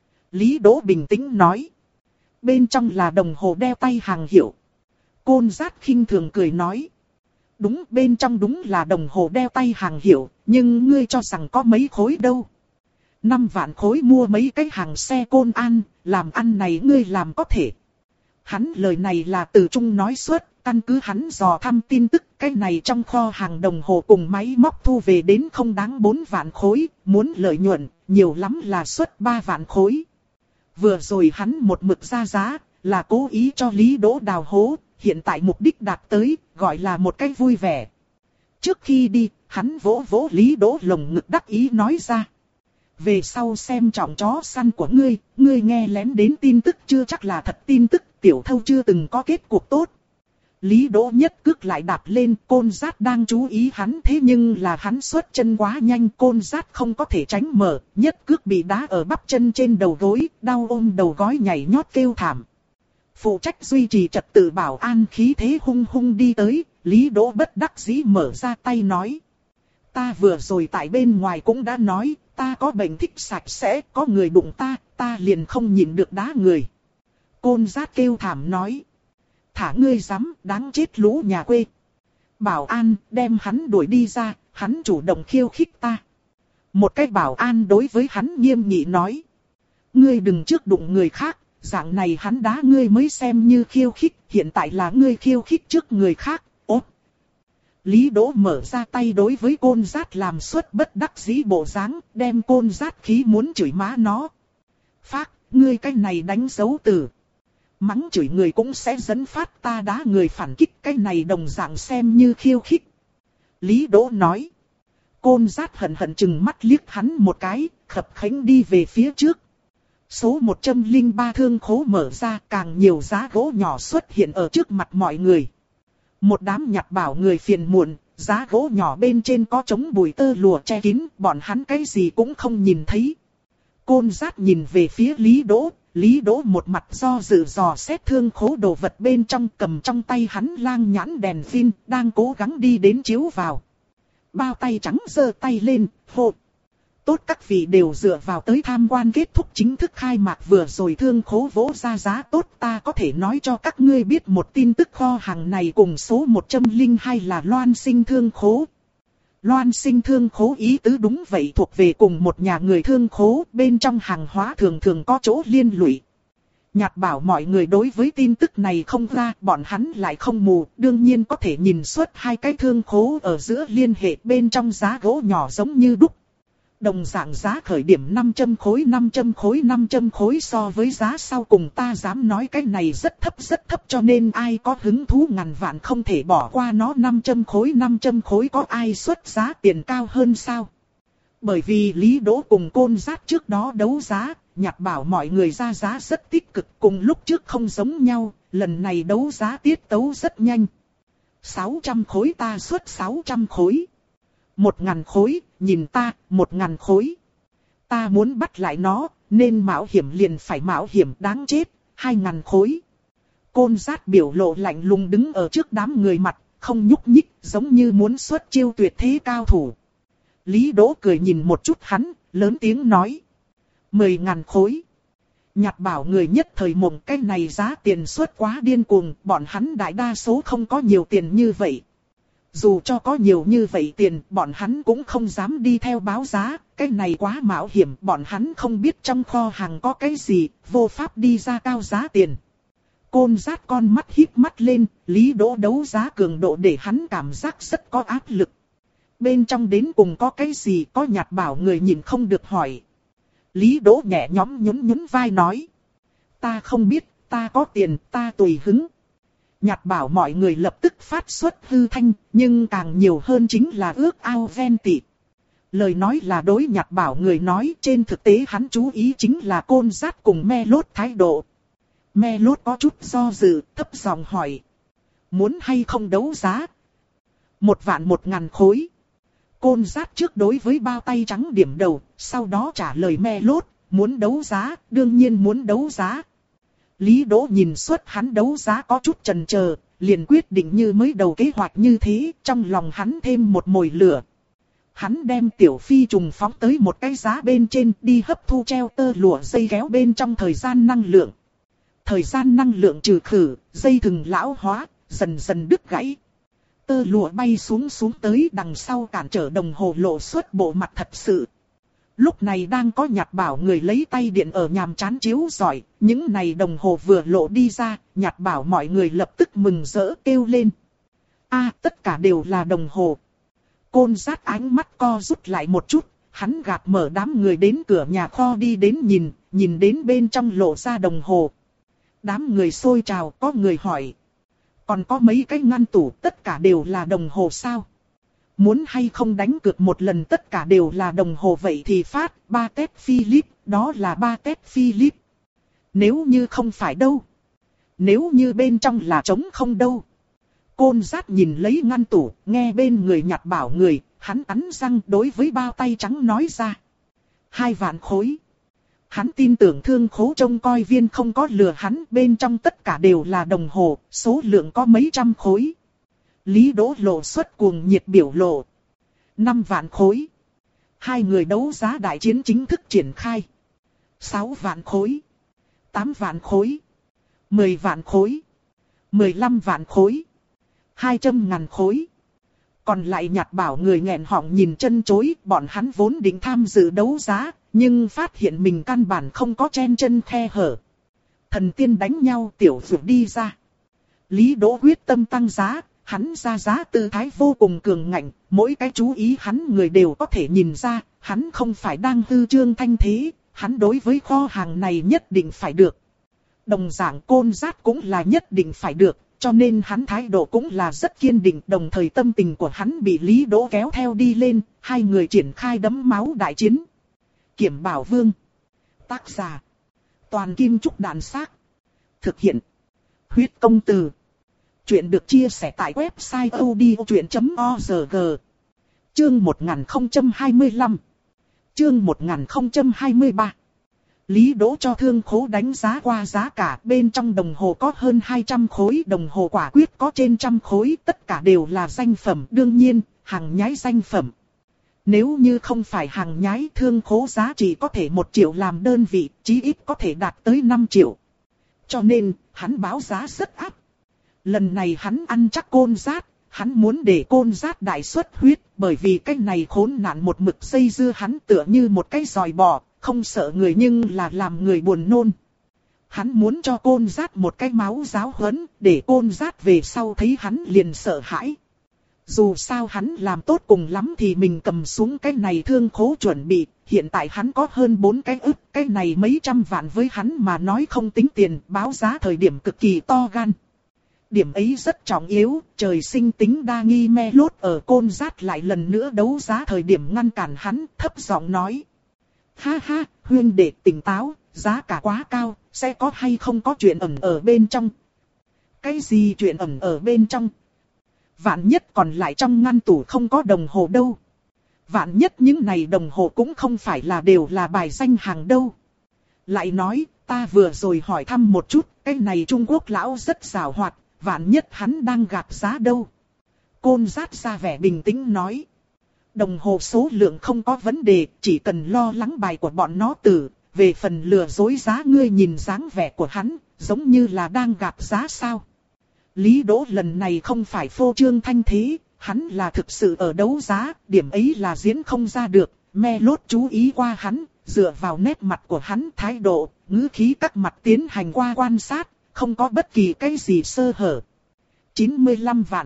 Lý Đỗ bình tĩnh nói. Bên trong là đồng hồ đeo tay hàng hiệu. Côn Dát khinh thường cười nói. Đúng, bên trong đúng là đồng hồ đeo tay hàng hiệu, nhưng ngươi cho rằng có mấy khối đâu. Năm vạn khối mua mấy cái hàng xe Côn An, làm ăn này ngươi làm có thể. Hắn lời này là từ trung nói suốt, căn cứ hắn dò thăm tin tức, cái này trong kho hàng đồng hồ cùng máy móc thu về đến không đáng bốn vạn khối, muốn lợi nhuận, nhiều lắm là suất ba vạn khối. Vừa rồi hắn một mực ra giá, là cố ý cho Lý Đỗ đào hố, hiện tại mục đích đạt tới, gọi là một cái vui vẻ. Trước khi đi, hắn vỗ vỗ Lý Đỗ lồng ngực đắc ý nói ra. Về sau xem trọng chó săn của ngươi, ngươi nghe lén đến tin tức chưa chắc là thật tin tức, tiểu thâu chưa từng có kết cuộc tốt. Lý Đỗ nhất cước lại đạp lên, Côn Dát đang chú ý hắn thế nhưng là hắn xuất chân quá nhanh, Côn Dát không có thể tránh mở, nhất cước bị đá ở bắp chân trên đầu gối, đau ôm đầu gói nhảy nhót kêu thảm. Phụ trách duy trì trật tự bảo an khí thế hung hung đi tới, Lý Đỗ bất đắc dĩ mở ra tay nói. Ta vừa rồi tại bên ngoài cũng đã nói, ta có bệnh thích sạch sẽ, có người đụng ta, ta liền không nhịn được đá người. Côn Dát kêu thảm nói. Thả ngươi dám, đáng chết lũ nhà quê. Bảo an, đem hắn đuổi đi ra, hắn chủ động khiêu khích ta. Một cái bảo an đối với hắn nghiêm nghị nói. Ngươi đừng trước đụng người khác, dạng này hắn đá ngươi mới xem như khiêu khích, hiện tại là ngươi khiêu khích trước người khác, ốp. Lý Đỗ mở ra tay đối với Côn Dát làm suất bất đắc dĩ bộ dáng, đem Côn Dát khí muốn chửi má nó. Phác, ngươi cái này đánh dấu từ. Mắng chửi người cũng sẽ dẫn phát ta đá người phản kích, cái này đồng dạng xem như khiêu khích. Lý Đỗ nói. Côn Dát hận hận chừng mắt liếc hắn một cái, khập khánh đi về phía trước. Số một trăm lẻ ba thương khố mở ra, càng nhiều giá gỗ nhỏ xuất hiện ở trước mặt mọi người. Một đám Nhạt Bảo người phiền muộn, giá gỗ nhỏ bên trên có trống bùi tơ lụa che kín, bọn hắn cái gì cũng không nhìn thấy. Côn Dát nhìn về phía Lý Đỗ. Lý Đỗ một mặt do dự dò xét thương khố đồ vật bên trong, cầm trong tay hắn lang nhãn đèn pin, đang cố gắng đi đến chiếu vào. Bao tay trắng giơ tay lên, hô. Tốt, các vị đều dựa vào tới tham quan kết thúc chính thức khai mạc vừa rồi thương khố vỗ ra giá tốt, ta có thể nói cho các ngươi biết một tin tức, kho hàng này cùng số một trăm lẻ hai là Loan Sinh thương khố. Loan Sinh thương khố ý tứ đúng vậy, thuộc về cùng một nhà người thương khố, bên trong hàng hóa thường thường có chỗ liên lụy. Nhạt Bảo mọi người đối với tin tức này không ra, bọn hắn lại không mù, đương nhiên có thể nhìn suốt hai cái thương khố ở giữa liên hệ, bên trong giá gỗ nhỏ giống như đúc. Đồng dạng giá khởi điểm năm trăm khối, năm trăm khối, năm trăm khối, so với giá sau cùng ta dám nói cái này rất thấp rất thấp, cho nên ai có hứng thú ngàn vạn không thể bỏ qua nó. Năm trăm khối, năm trăm khối, có ai xuất giá tiền cao hơn sao? Bởi vì Lý Đỗ cùng Côn Dát trước đó đấu giá, Nhạt Bảo mọi người ra giá rất tích cực, cùng lúc trước không giống nhau, lần này đấu giá tiết tấu rất nhanh. sáu trăm khối ta xuất sáu trăm khối. Một ngàn khối, nhìn ta, một ngàn khối. Ta muốn bắt lại nó, nên mạo hiểm liền phải mạo hiểm, đáng chết, hai ngàn khối. Côn Dát biểu lộ lạnh lùng đứng ở trước đám người mặt, không nhúc nhích, giống như muốn xuất chiêu tuyệt thế cao thủ. Lý Đỗ cười nhìn một chút hắn, lớn tiếng nói. Mười ngàn khối. Nhặt bảo người nhất thời mộng, cái này giá tiền suất quá điên cuồng, bọn hắn đại đa số không có nhiều tiền như vậy. Dù cho có nhiều như vậy tiền, bọn hắn cũng không dám đi theo báo giá, cái này quá mạo hiểm, bọn hắn không biết trong kho hàng có cái gì, vô pháp đi ra cao giá tiền. Côn Dát con mắt híp mắt lên, Lý Đỗ đấu giá cường độ để hắn cảm giác rất có áp lực. Bên trong đến cùng có cái gì, có nhặt bảo người nhìn không được hỏi. Lý Đỗ nhẹ nhõm nhún nhún vai nói. Ta không biết, ta có tiền, ta tùy hứng. Nhặt bảo mọi người lập tức phát xuất hư thanh, nhưng càng nhiều hơn chính là ước ao ghen tị. Lời nói là đối nhặt bảo người nói, trên thực tế hắn chú ý chính là Côn Dát cùng Me Lốt thái độ. Me Lốt có chút do dự, thấp giọng hỏi. Muốn hay không đấu giá? Một vạn một ngàn khối. Côn Dát trước đối với bao tay trắng điểm đầu, sau đó trả lời Me Lốt, muốn đấu giá, đương nhiên muốn đấu giá. Lý Đỗ nhìn suốt hắn đấu giá có chút chần chờ, liền quyết định như mới đầu kế hoạch như thế, trong lòng hắn thêm một mồi lửa. Hắn đem tiểu phi trùng phóng tới một cái giá bên trên đi hấp thu treo tơ lụa dây kéo bên trong thời gian năng lượng. Thời gian năng lượng trừ khử, dây thừng lão hóa, dần dần đứt gãy. Tơ lụa bay xuống xuống tới đằng sau cản trở đồng hồ lộ xuất bộ mặt thật sự. Lúc này đang có nhặt bảo người lấy tay điện ở nhàm chán chiếu rọi, những này đồng hồ vừa lộ đi ra, nhặt bảo mọi người lập tức mừng rỡ kêu lên. A, tất cả đều là đồng hồ. Côn Dát ánh mắt co rút lại một chút, hắn gạt mở đám người đến cửa nhà kho đi đến nhìn, nhìn đến bên trong lộ ra đồng hồ. Đám người xôi trào, có người hỏi. Còn có mấy cái ngăn tủ, tất cả đều là đồng hồ sao? Muốn hay không đánh cược một lần tất cả đều là đồng hồ vậy thì phát, ba tét Philip, đó là ba tét Philip. Nếu như không phải đâu? Nếu như bên trong là trống không đâu? Côn Dát nhìn lấy ngăn tủ, nghe bên người nhặt bảo người, hắn cắn răng đối với bao tay trắng nói ra. Hai vạn khối. Hắn tin tưởng thương khố trông coi viên không có lừa hắn, bên trong tất cả đều là đồng hồ, số lượng có mấy trăm khối. Lý Đỗ lộ xuất cuồng nhiệt biểu lộ. Năm vạn khối. Hai người đấu giá đại chiến chính thức triển khai. Sáu vạn khối. Tám vạn khối. Mười vạn khối. Mười lăm vạn khối. Hai trăm ngàn khối. Còn lại nhặt bảo người nghẹn họng nhìn chân chối, bọn hắn vốn định tham dự đấu giá, nhưng phát hiện mình căn bản không có chen chân khe hở. Thần tiên đánh nhau tiểu dược đi ra. Lý Đỗ quyết tâm tăng giá, hắn ra giá tư thái vô cùng cường ngạnh, mỗi cái chú ý hắn người đều có thể nhìn ra, hắn không phải đang hư trương thanh thế, hắn đối với kho hàng này nhất định phải được. Đồng dạng Côn Dát cũng là nhất định phải được, cho nên hắn thái độ cũng là rất kiên định, đồng thời tâm tình của hắn bị Lý Đỗ kéo theo đi lên, hai người triển khai đấm máu đại chiến. Kiểm Bảo Vương. Tác giả. Toàn Kim Trúc Đạn Xác. Thực hiện. Huyết Công Từ. Chuyện được chia sẻ tại website odchuyện chấm org. Chương một nghìn không trăm hai mươi lăm. Chương một nghìn không trăm hai mươi ba. Lý Đỗ cho thương khố đánh giá qua giá cả, bên trong đồng hồ có hơn hai trăm khối, đồng hồ quả quyết có trên trăm khối, tất cả đều là danh phẩm, đương nhiên, hàng nhái danh phẩm. Nếu như không phải hàng nhái, thương khố giá trị có thể một triệu làm đơn vị, chí ít có thể đạt tới năm triệu. Cho nên, hắn báo giá rất áp. Lần này hắn ăn chắc Côn Dát, hắn muốn để Côn Dát đại xuất huyết, bởi vì cái này khốn nạn một mực dây dưa hắn tựa như một cái giòi bò, không sợ người nhưng là làm người buồn nôn. Hắn muốn cho Côn Dát một cái máu giáo huấn, để Côn Dát về sau thấy hắn liền sợ hãi. Dù sao hắn làm tốt cùng lắm thì mình cầm xuống cái này thương khố chuẩn bị, hiện tại hắn có hơn bốn cái ức, cái này mấy trăm vạn với hắn mà nói không tính tiền, báo giá thời điểm cực kỳ to gan. Điểm ấy rất trọng yếu, trời sinh tính đa nghi Me Lốt ở Côn Dát lại lần nữa đấu giá thời điểm ngăn cản hắn, thấp giọng nói. Ha ha, huynh đệ tỉnh táo, giá cả quá cao, sẽ có hay không có chuyện ẩn ở bên trong. Cái gì chuyện ẩn ở bên trong? Vạn nhất còn lại trong ngăn tủ không có đồng hồ đâu. Vạn nhất những này đồng hồ cũng không phải là đều là bài danh hàng đâu. Lại nói, ta vừa rồi hỏi thăm một chút, cái này Trung Quốc lão rất xảo hoạt, vạn nhất hắn đang gạt giá đâu. Côn Dát ra vẻ bình tĩnh nói. Đồng hồ số lượng không có vấn đề, chỉ cần lo lắng bài của bọn nó tử. Về phần lừa dối giá, ngươi nhìn dáng vẻ của hắn, giống như là đang gạt giá sao. Lý Đỗ lần này không phải phô trương thanh thế, hắn là thực sự ở đấu giá, điểm ấy là diễn không ra được. Me Lốt chú ý qua hắn, dựa vào nét mặt của hắn, thái độ, ngữ khí các mặt tiến hành qua quan sát, không có bất kỳ cái gì sơ hở. chín mươi lăm vạn.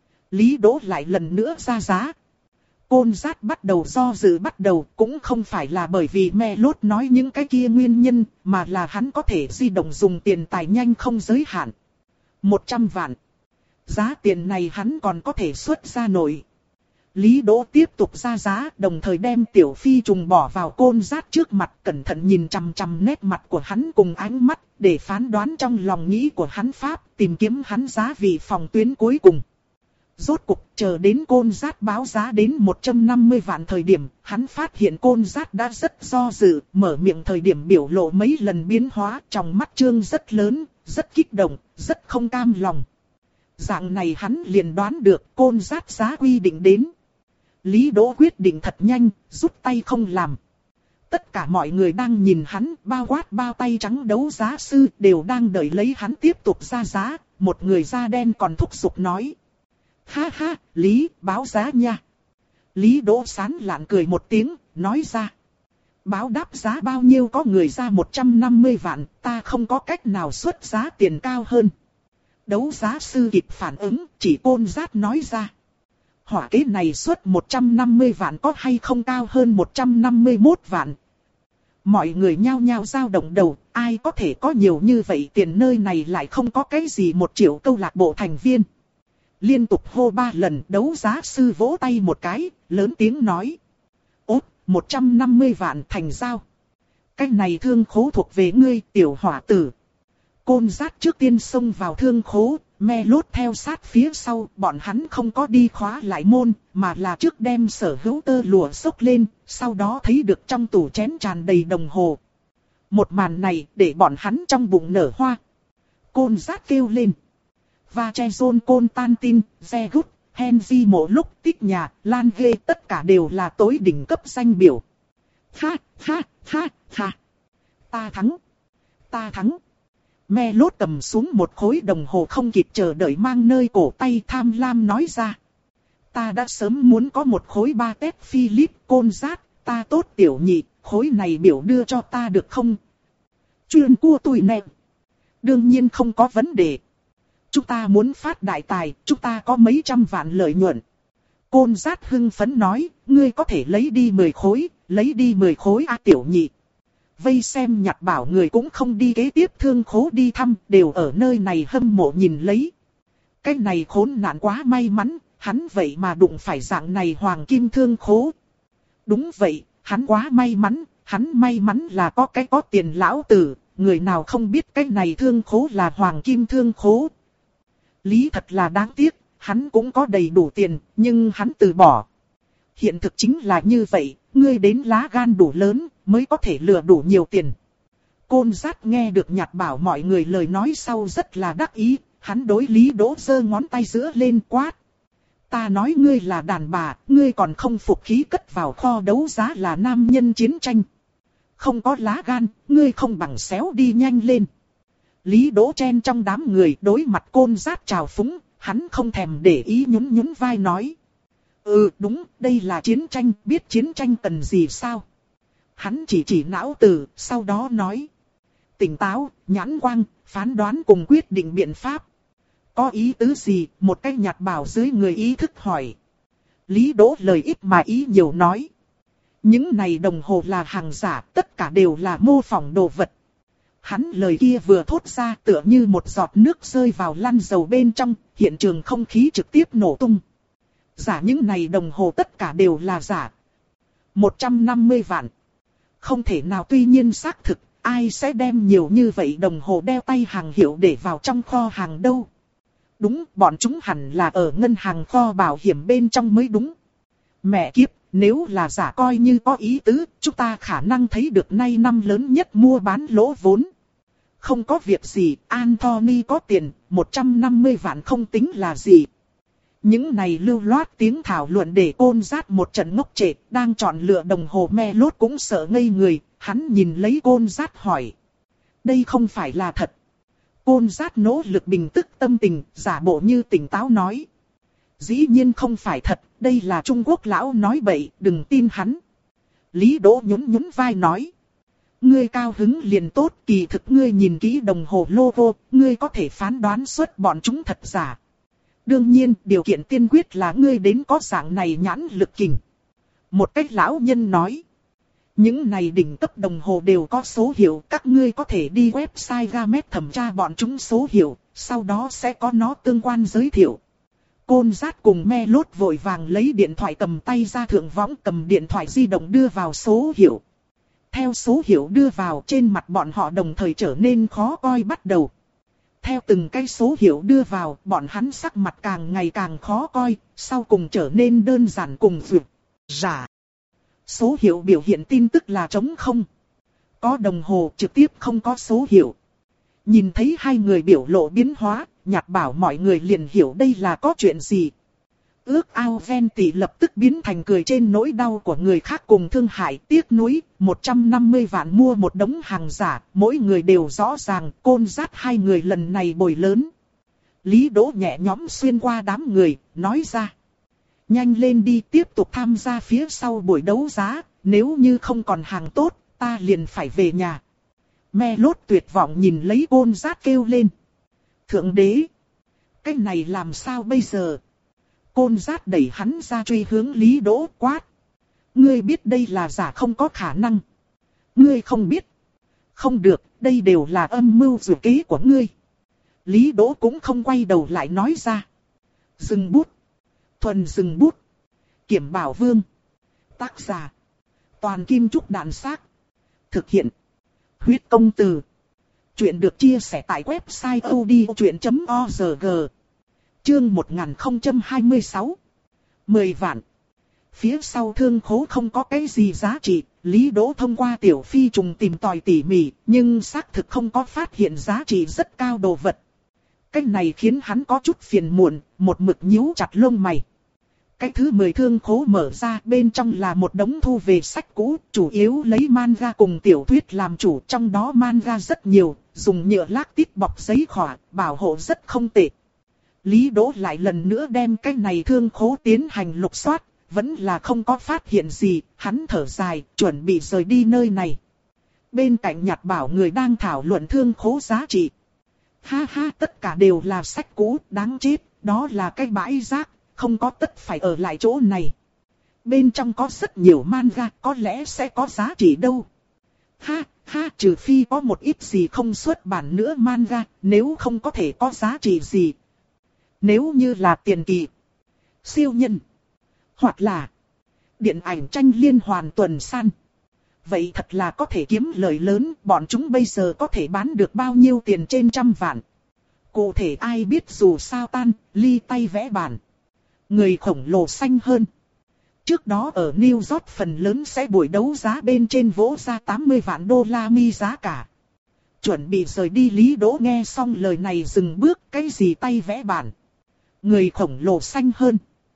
Lý Đỗ lại lần nữa ra giá. Côn Dát bắt đầu do dự bắt đầu, cũng không phải là bởi vì Me Lốt nói những cái kia nguyên nhân, mà là hắn có thể di động dùng tiền tài nhanh không giới hạn. một trăm vạn. Giá tiền này hắn còn có thể xuất ra nổi. Lý Đỗ tiếp tục ra giá, đồng thời đem Tiểu Phi trùng bỏ vào Côn Dát trước mặt, cẩn thận nhìn chằm chằm nét mặt của hắn cùng ánh mắt, để phán đoán trong lòng nghĩ của hắn pháp, tìm kiếm hắn giá vị phòng tuyến cuối cùng. Rốt cục, chờ đến Côn Dát báo giá đến một trăm năm mươi vạn thời điểm, hắn phát hiện Côn Dát đã rất do dự, mở miệng thời điểm biểu lộ mấy lần biến hóa, trong mắt trương rất lớn, rất kích động, rất không cam lòng. Dạng này hắn liền đoán được Côn Dát giá quy định đến. Lý Đỗ quyết định thật nhanh, rút tay không làm. Tất cả mọi người đang nhìn hắn, bao quát bao tay trắng đấu giá sư đều đang đợi lấy hắn tiếp tục ra giá. Một người da đen còn thúc giục nói. Ha ha, Lý, báo giá nha. Lý Đỗ sán lạn cười một tiếng, nói ra. Báo đáp giá bao nhiêu có người ra một trăm năm mươi vạn, ta không có cách nào xuất giá tiền cao hơn. Đấu giá sư kịp phản ứng, chỉ Côn Dát nói ra. Hỏa kế này xuất một trăm năm mươi vạn có hay không cao hơn một trăm năm mươi mốt vạn. Mọi người nhao nhao dao động đầu, ai có thể có nhiều như vậy tiền, nơi này lại không có cái gì một triệu câu lạc bộ thành viên. Liên tục hô ba lần, đấu giá sư vỗ tay một cái, lớn tiếng nói. Ốt, một trăm năm mươi vạn thành giao. Cái này thương khố thuộc về ngươi, tiểu hỏa tử. Côn Dát trước tiên xông vào thương khố, Me Lốt theo sát phía sau, bọn hắn không có đi khóa lại môn, mà là trước đem sở hữu tơ lụa xốc lên, sau đó thấy được trong tủ chén tràn đầy đồng hồ. Một màn này để bọn hắn trong bụng nở hoa. Côn Dát kêu lên. Và che zôn côn tan tin, xe gút, Henry mộ lúc tích nhà, Lan ghê tất cả đều là tối đỉnh cấp danh biểu. Ha, ha, ha, ha. Ta thắng. Ta thắng. Me Lốt cầm xuống một khối đồng hồ không kịp chờ đợi mang nơi cổ tay tham lam nói ra. Ta đã sớm muốn có một khối ba tép Philip Côn Dát, ta tốt tiểu nhị, khối này biểu đưa cho ta được không? Chuyên cua tụi nè. Đương nhiên không có vấn đề. Chúng ta muốn phát đại tài, chúng ta có mấy trăm vạn lợi nhuận. Côn Dát hưng phấn nói, ngươi có thể lấy đi mười khối, lấy đi mười khối a tiểu nhị. Vây xem nhặt bảo người cũng không đi kế tiếp thương khố đi thăm, đều ở nơi này hâm mộ nhìn lấy. Cái này khốn nạn quá may mắn, hắn vậy mà đụng phải dạng này hoàng kim thương khố. Đúng vậy, hắn quá may mắn, hắn may mắn là có cái có tiền lão tử, người nào không biết cái này thương khố là hoàng kim thương khố. Lý thật là đáng tiếc, hắn cũng có đầy đủ tiền, nhưng hắn từ bỏ. Hiện thực chính là như vậy, ngươi đến lá gan đủ lớn, mới có thể lừa đủ nhiều tiền. Côn Dát nghe được nhặt bảo mọi người lời nói sau rất là đắc ý, hắn đối Lý Đỗ giơ ngón tay giữa lên quát. Ta nói ngươi là đàn bà, ngươi còn không phục khí cất vào kho đấu giá là nam nhân chiến tranh. Không có lá gan, ngươi không bằng xéo đi nhanh lên. Lý Đỗ chen trong đám người đối mặt Côn Dát trào phúng, hắn không thèm để ý nhún nhún vai nói. Ừ đúng, đây là chiến tranh, biết chiến tranh cần gì sao? Hắn chỉ chỉ não tử, sau đó nói. Tỉnh táo, nhãn quang, phán đoán cùng quyết định biện pháp. Có ý tứ gì, một cái nhặt bảo dưới người ý thức hỏi. Lý Đỗ lời ít mà ý nhiều nói. Những này đồng hồ là hàng giả, tất cả đều là mô phỏng đồ vật. Hắn lời kia vừa thốt ra tựa như một giọt nước rơi vào lăn dầu bên trong, hiện trường không khí trực tiếp nổ tung. Giả những này đồng hồ tất cả đều là giả. một trăm năm mươi vạn. Không thể nào, tuy nhiên xác thực, ai sẽ đem nhiều như vậy đồng hồ đeo tay hàng hiệu để vào trong kho hàng đâu. Đúng, bọn chúng hẳn là ở ngân hàng kho bảo hiểm bên trong mới đúng. Mẹ kiếp, nếu là giả coi như có ý tứ, chúng ta khả năng thấy được nay năm lớn nhất mua bán lỗ vốn. Không có việc gì, Anthony có tiền, một trăm năm mươi vạn không tính là gì. Những này lưu loát tiếng thảo luận để Côn Dát một trận ngốc trệ, đang chọn lựa đồng hồ me lốt cũng sợ ngây người, hắn nhìn lấy Côn Dát hỏi. Đây không phải là thật. Côn Dát nỗ lực bình tức tâm tình, giả bộ như tỉnh táo nói. Dĩ nhiên không phải thật, đây là Trung Quốc lão nói bậy, đừng tin hắn. Lý Đỗ nhún nhún vai nói. Ngươi cao hứng liền tốt, kỳ thực ngươi nhìn kỹ đồng hồ logo, ngươi có thể phán đoán xuất bọn chúng thật giả. Đương nhiên, điều kiện tiên quyết là ngươi đến có dạng này nhãn lực kình. Một cách lão nhân nói. Những này đỉnh cấp đồng hồ đều có số hiệu, các ngươi có thể đi website Gamet thẩm tra bọn chúng số hiệu, sau đó sẽ có nó tương quan giới thiệu. Côn Dát cùng me lốt vội vàng lấy điện thoại cầm tay ra thượng võng, cầm điện thoại di động đưa vào số hiệu. Theo số hiệu đưa vào, trên mặt bọn họ đồng thời trở nên khó coi bắt đầu. Theo từng cái số hiệu đưa vào, bọn hắn sắc mặt càng ngày càng khó coi, sau cùng trở nên đơn giản cùng vượt, giả. Số hiệu biểu hiện tin tức là trống không. Có đồng hồ trực tiếp không có số hiệu. Nhìn thấy hai người biểu lộ biến hóa, Nhạt Bảo mọi người liền hiểu đây là có chuyện gì. Ước ao ven tỷ lập tức biến thành cười trên nỗi đau của người khác cùng thương hại tiếc nuối, một trăm năm mươi vạn mua một đống hàng giả, mỗi người đều rõ ràng Côn Dát hai người lần này bồi lớn. Lý Đỗ nhẹ nhõm xuyên qua đám người, nói ra. Nhanh lên đi tiếp tục tham gia phía sau buổi đấu giá, nếu như không còn hàng tốt, ta liền phải về nhà. Me lốt tuyệt vọng nhìn lấy Côn Dát kêu lên. Thượng đế! Cái này làm sao bây giờ? Côn Dát đẩy hắn ra truy hướng Lý Đỗ quát. Ngươi biết đây là giả không có khả năng. Ngươi không biết. Không được, đây đều là âm mưu dự kế của ngươi. Lý Đỗ cũng không quay đầu lại nói ra. Dừng bút. Thuần dừng bút. Kiểm Bảo Vương. Tác giả. Toàn Kim Trúc Đàn Xác. Thực hiện. Huyết Công Từ. Chuyện được chia sẻ tại website odchuyện chấm org. Chương một nghìn không trăm hai mươi sáu. mười vạn. Phía sau thương khố không có cái gì giá trị, Lý Đỗ thông qua tiểu phi trùng tìm tòi tỉ mỉ, nhưng xác thực không có phát hiện giá trị rất cao đồ vật. Cái này khiến hắn có chút phiền muộn, một mực nhíu chặt lông mày. Cái thứ mười thương khố mở ra, bên trong là một đống thu về sách cũ, chủ yếu lấy manga cùng tiểu thuyết làm chủ, trong đó manga rất nhiều, dùng nhựa lác tít bọc giấy khỏa, bảo hộ rất không tệ. Lý Đỗ lại lần nữa đem cái này thương khố tiến hành lục soát, vẫn là không có phát hiện gì, hắn thở dài, chuẩn bị rời đi nơi này. Bên cạnh Nhạt Bảo người đang thảo luận thương khố giá trị. Ha ha, tất cả đều là sách cũ, đáng chết, đó là cái bãi rác, không có tất phải ở lại chỗ này. Bên trong có rất nhiều manga, có lẽ sẽ có giá trị đâu. Ha ha, trừ phi có một ít gì không xuất bản nữa manga, nếu không có thể có giá trị gì. Nếu như là tiền kỳ, siêu nhân, hoặc là điện ảnh tranh liên hoàn tuần san, vậy thật là có thể kiếm lời lớn, bọn chúng bây giờ có thể bán được bao nhiêu tiền trên trăm vạn. Cụ thể ai biết, dù sao tan, ly tay vẽ bản. Người khổng lồ xanh hơn. Trước đó ở New York phần lớn sẽ buổi đấu giá bên trên vỗ ra tám mươi vạn đô la mi giá cả. Chuẩn bị rời đi Lý Đỗ nghe xong lời này dừng bước, cái gì tay vẽ bản. Người khổng lồ xanh hơn.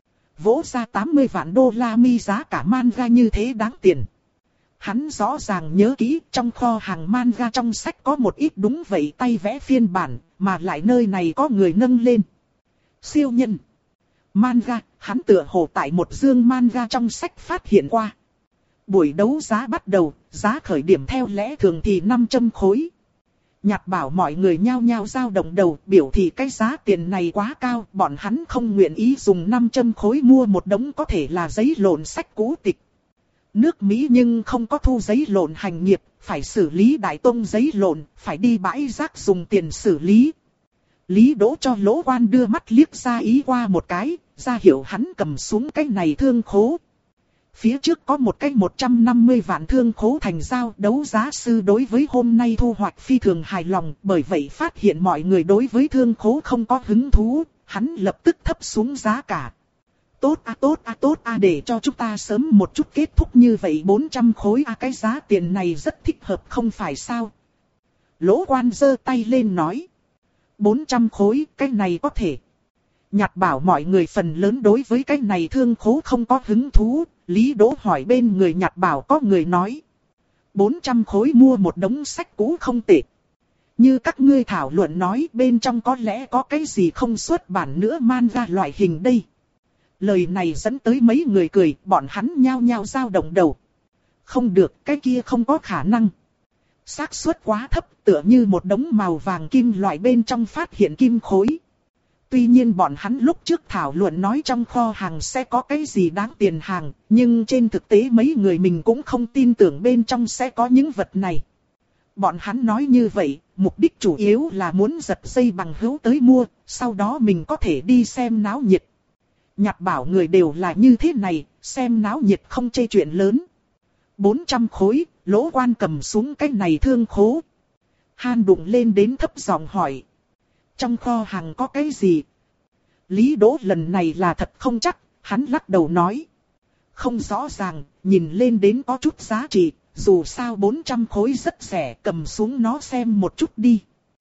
Vỗ ra tám mươi vạn đô la mi giá cả manga như thế đáng tiền. Hắn rõ ràng nhớ kỹ, trong kho hàng manga trong sách có một ít đúng vậy tay vẽ phiên bản, mà lại nơi này có người nâng lên. Siêu nhân. Manga, hắn tựa hồ tại một dương manga trong sách phát hiện qua. Buổi đấu giá bắt đầu, giá khởi điểm theo lẽ thường thì năm trăm khối. Nhạt Bảo mọi người nhao nhao dao động đầu, biểu thị cái giá tiền này quá cao, bọn hắn không nguyện ý dùng năm trăm khối mua một đống có thể là giấy lộn sách cũ tịch. Nước Mỹ nhưng không có thu giấy lộn hành nghiệp, phải xử lý đại tông giấy lộn, phải đi bãi rác dùng tiền xử lý. Lý Đỗ cho Lỗ Quan đưa mắt liếc ra ý qua một cái, ra hiệu hắn cầm xuống cái này thương khố. Phía trước có một cái một trăm năm mươi vạn thương khố thành giao, đấu giá sư đối với hôm nay thu hoạch phi thường hài lòng, bởi vậy phát hiện mọi người đối với thương khố không có hứng thú, hắn lập tức thấp xuống giá cả. Tốt a tốt a tốt a để cho chúng ta sớm một chút kết thúc như vậy bốn trăm khối a, cái giá tiền này rất thích hợp không phải sao? Lỗ Quan giơ tay lên nói. bốn trăm khối, cái này có thể. Nhặt bảo mọi người phần lớn đối với cái này thương khố không có hứng thú, Lý Đỗ hỏi bên người nhặt bảo có người nói. bốn trăm khối mua một đống sách cũ không tệ. Như các ngươi thảo luận nói bên trong có lẽ có cái gì không xuất bản nữa manga loại hình đây. Lời này dẫn tới mấy người cười, bọn hắn nhao nhao dao động đầu. Không được, cái kia không có khả năng. Xác suất quá thấp, tựa như một đống màu vàng kim loại bên trong phát hiện kim khối. Tuy nhiên bọn hắn lúc trước thảo luận nói trong kho hàng sẽ có cái gì đáng tiền hàng, nhưng trên thực tế mấy người mình cũng không tin tưởng bên trong sẽ có những vật này. Bọn hắn nói như vậy, mục đích chủ yếu là muốn giật dây bằng hữu tới mua, sau đó mình có thể đi xem náo nhiệt. Nhặt bảo người đều là như thế này, xem náo nhiệt không chê chuyện lớn. bốn trăm khối, Lỗ Quan cầm xuống cái này thương khố. Han đụng lên đến thấp giọng hỏi. Trong kho hàng có cái gì? Lý Đỗ lần này là thật không chắc, hắn lắc đầu nói. Không rõ ràng, nhìn lên đến có chút giá trị, dù sao bốn trăm khối rất rẻ, cầm xuống nó xem một chút đi.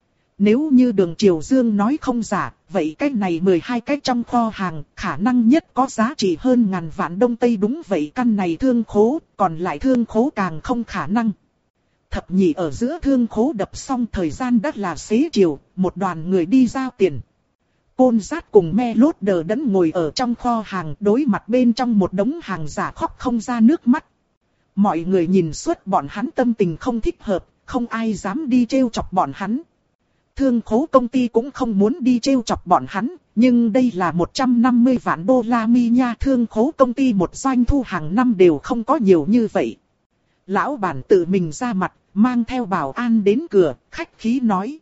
Nếu như Đường Triều Dương nói không giả, vậy cái này mười hai cái trong kho hàng, khả năng nhất có giá trị hơn ngàn vạn đông tây đúng vậy căn này thương khố, còn lại thương khố càng không khả năng. Thập nhị ở giữa thương khố đập xong thời gian đã là xế chiều, một đoàn người đi giao tiền. Côn Dát cùng Me Lốt đờ đẫn ngồi ở trong kho hàng đối mặt bên trong một đống hàng giả khóc không ra nước mắt. Mọi người nhìn suốt bọn hắn tâm tình không thích hợp, không ai dám đi trêu chọc bọn hắn. Thương khố công ty cũng không muốn đi trêu chọc bọn hắn, nhưng đây là một trăm năm mươi vạn đô la mi nha. Thương khố công ty một doanh thu hàng năm đều không có nhiều như vậy. Lão bản tự mình ra mặt, mang theo bảo an đến cửa, khách khí nói.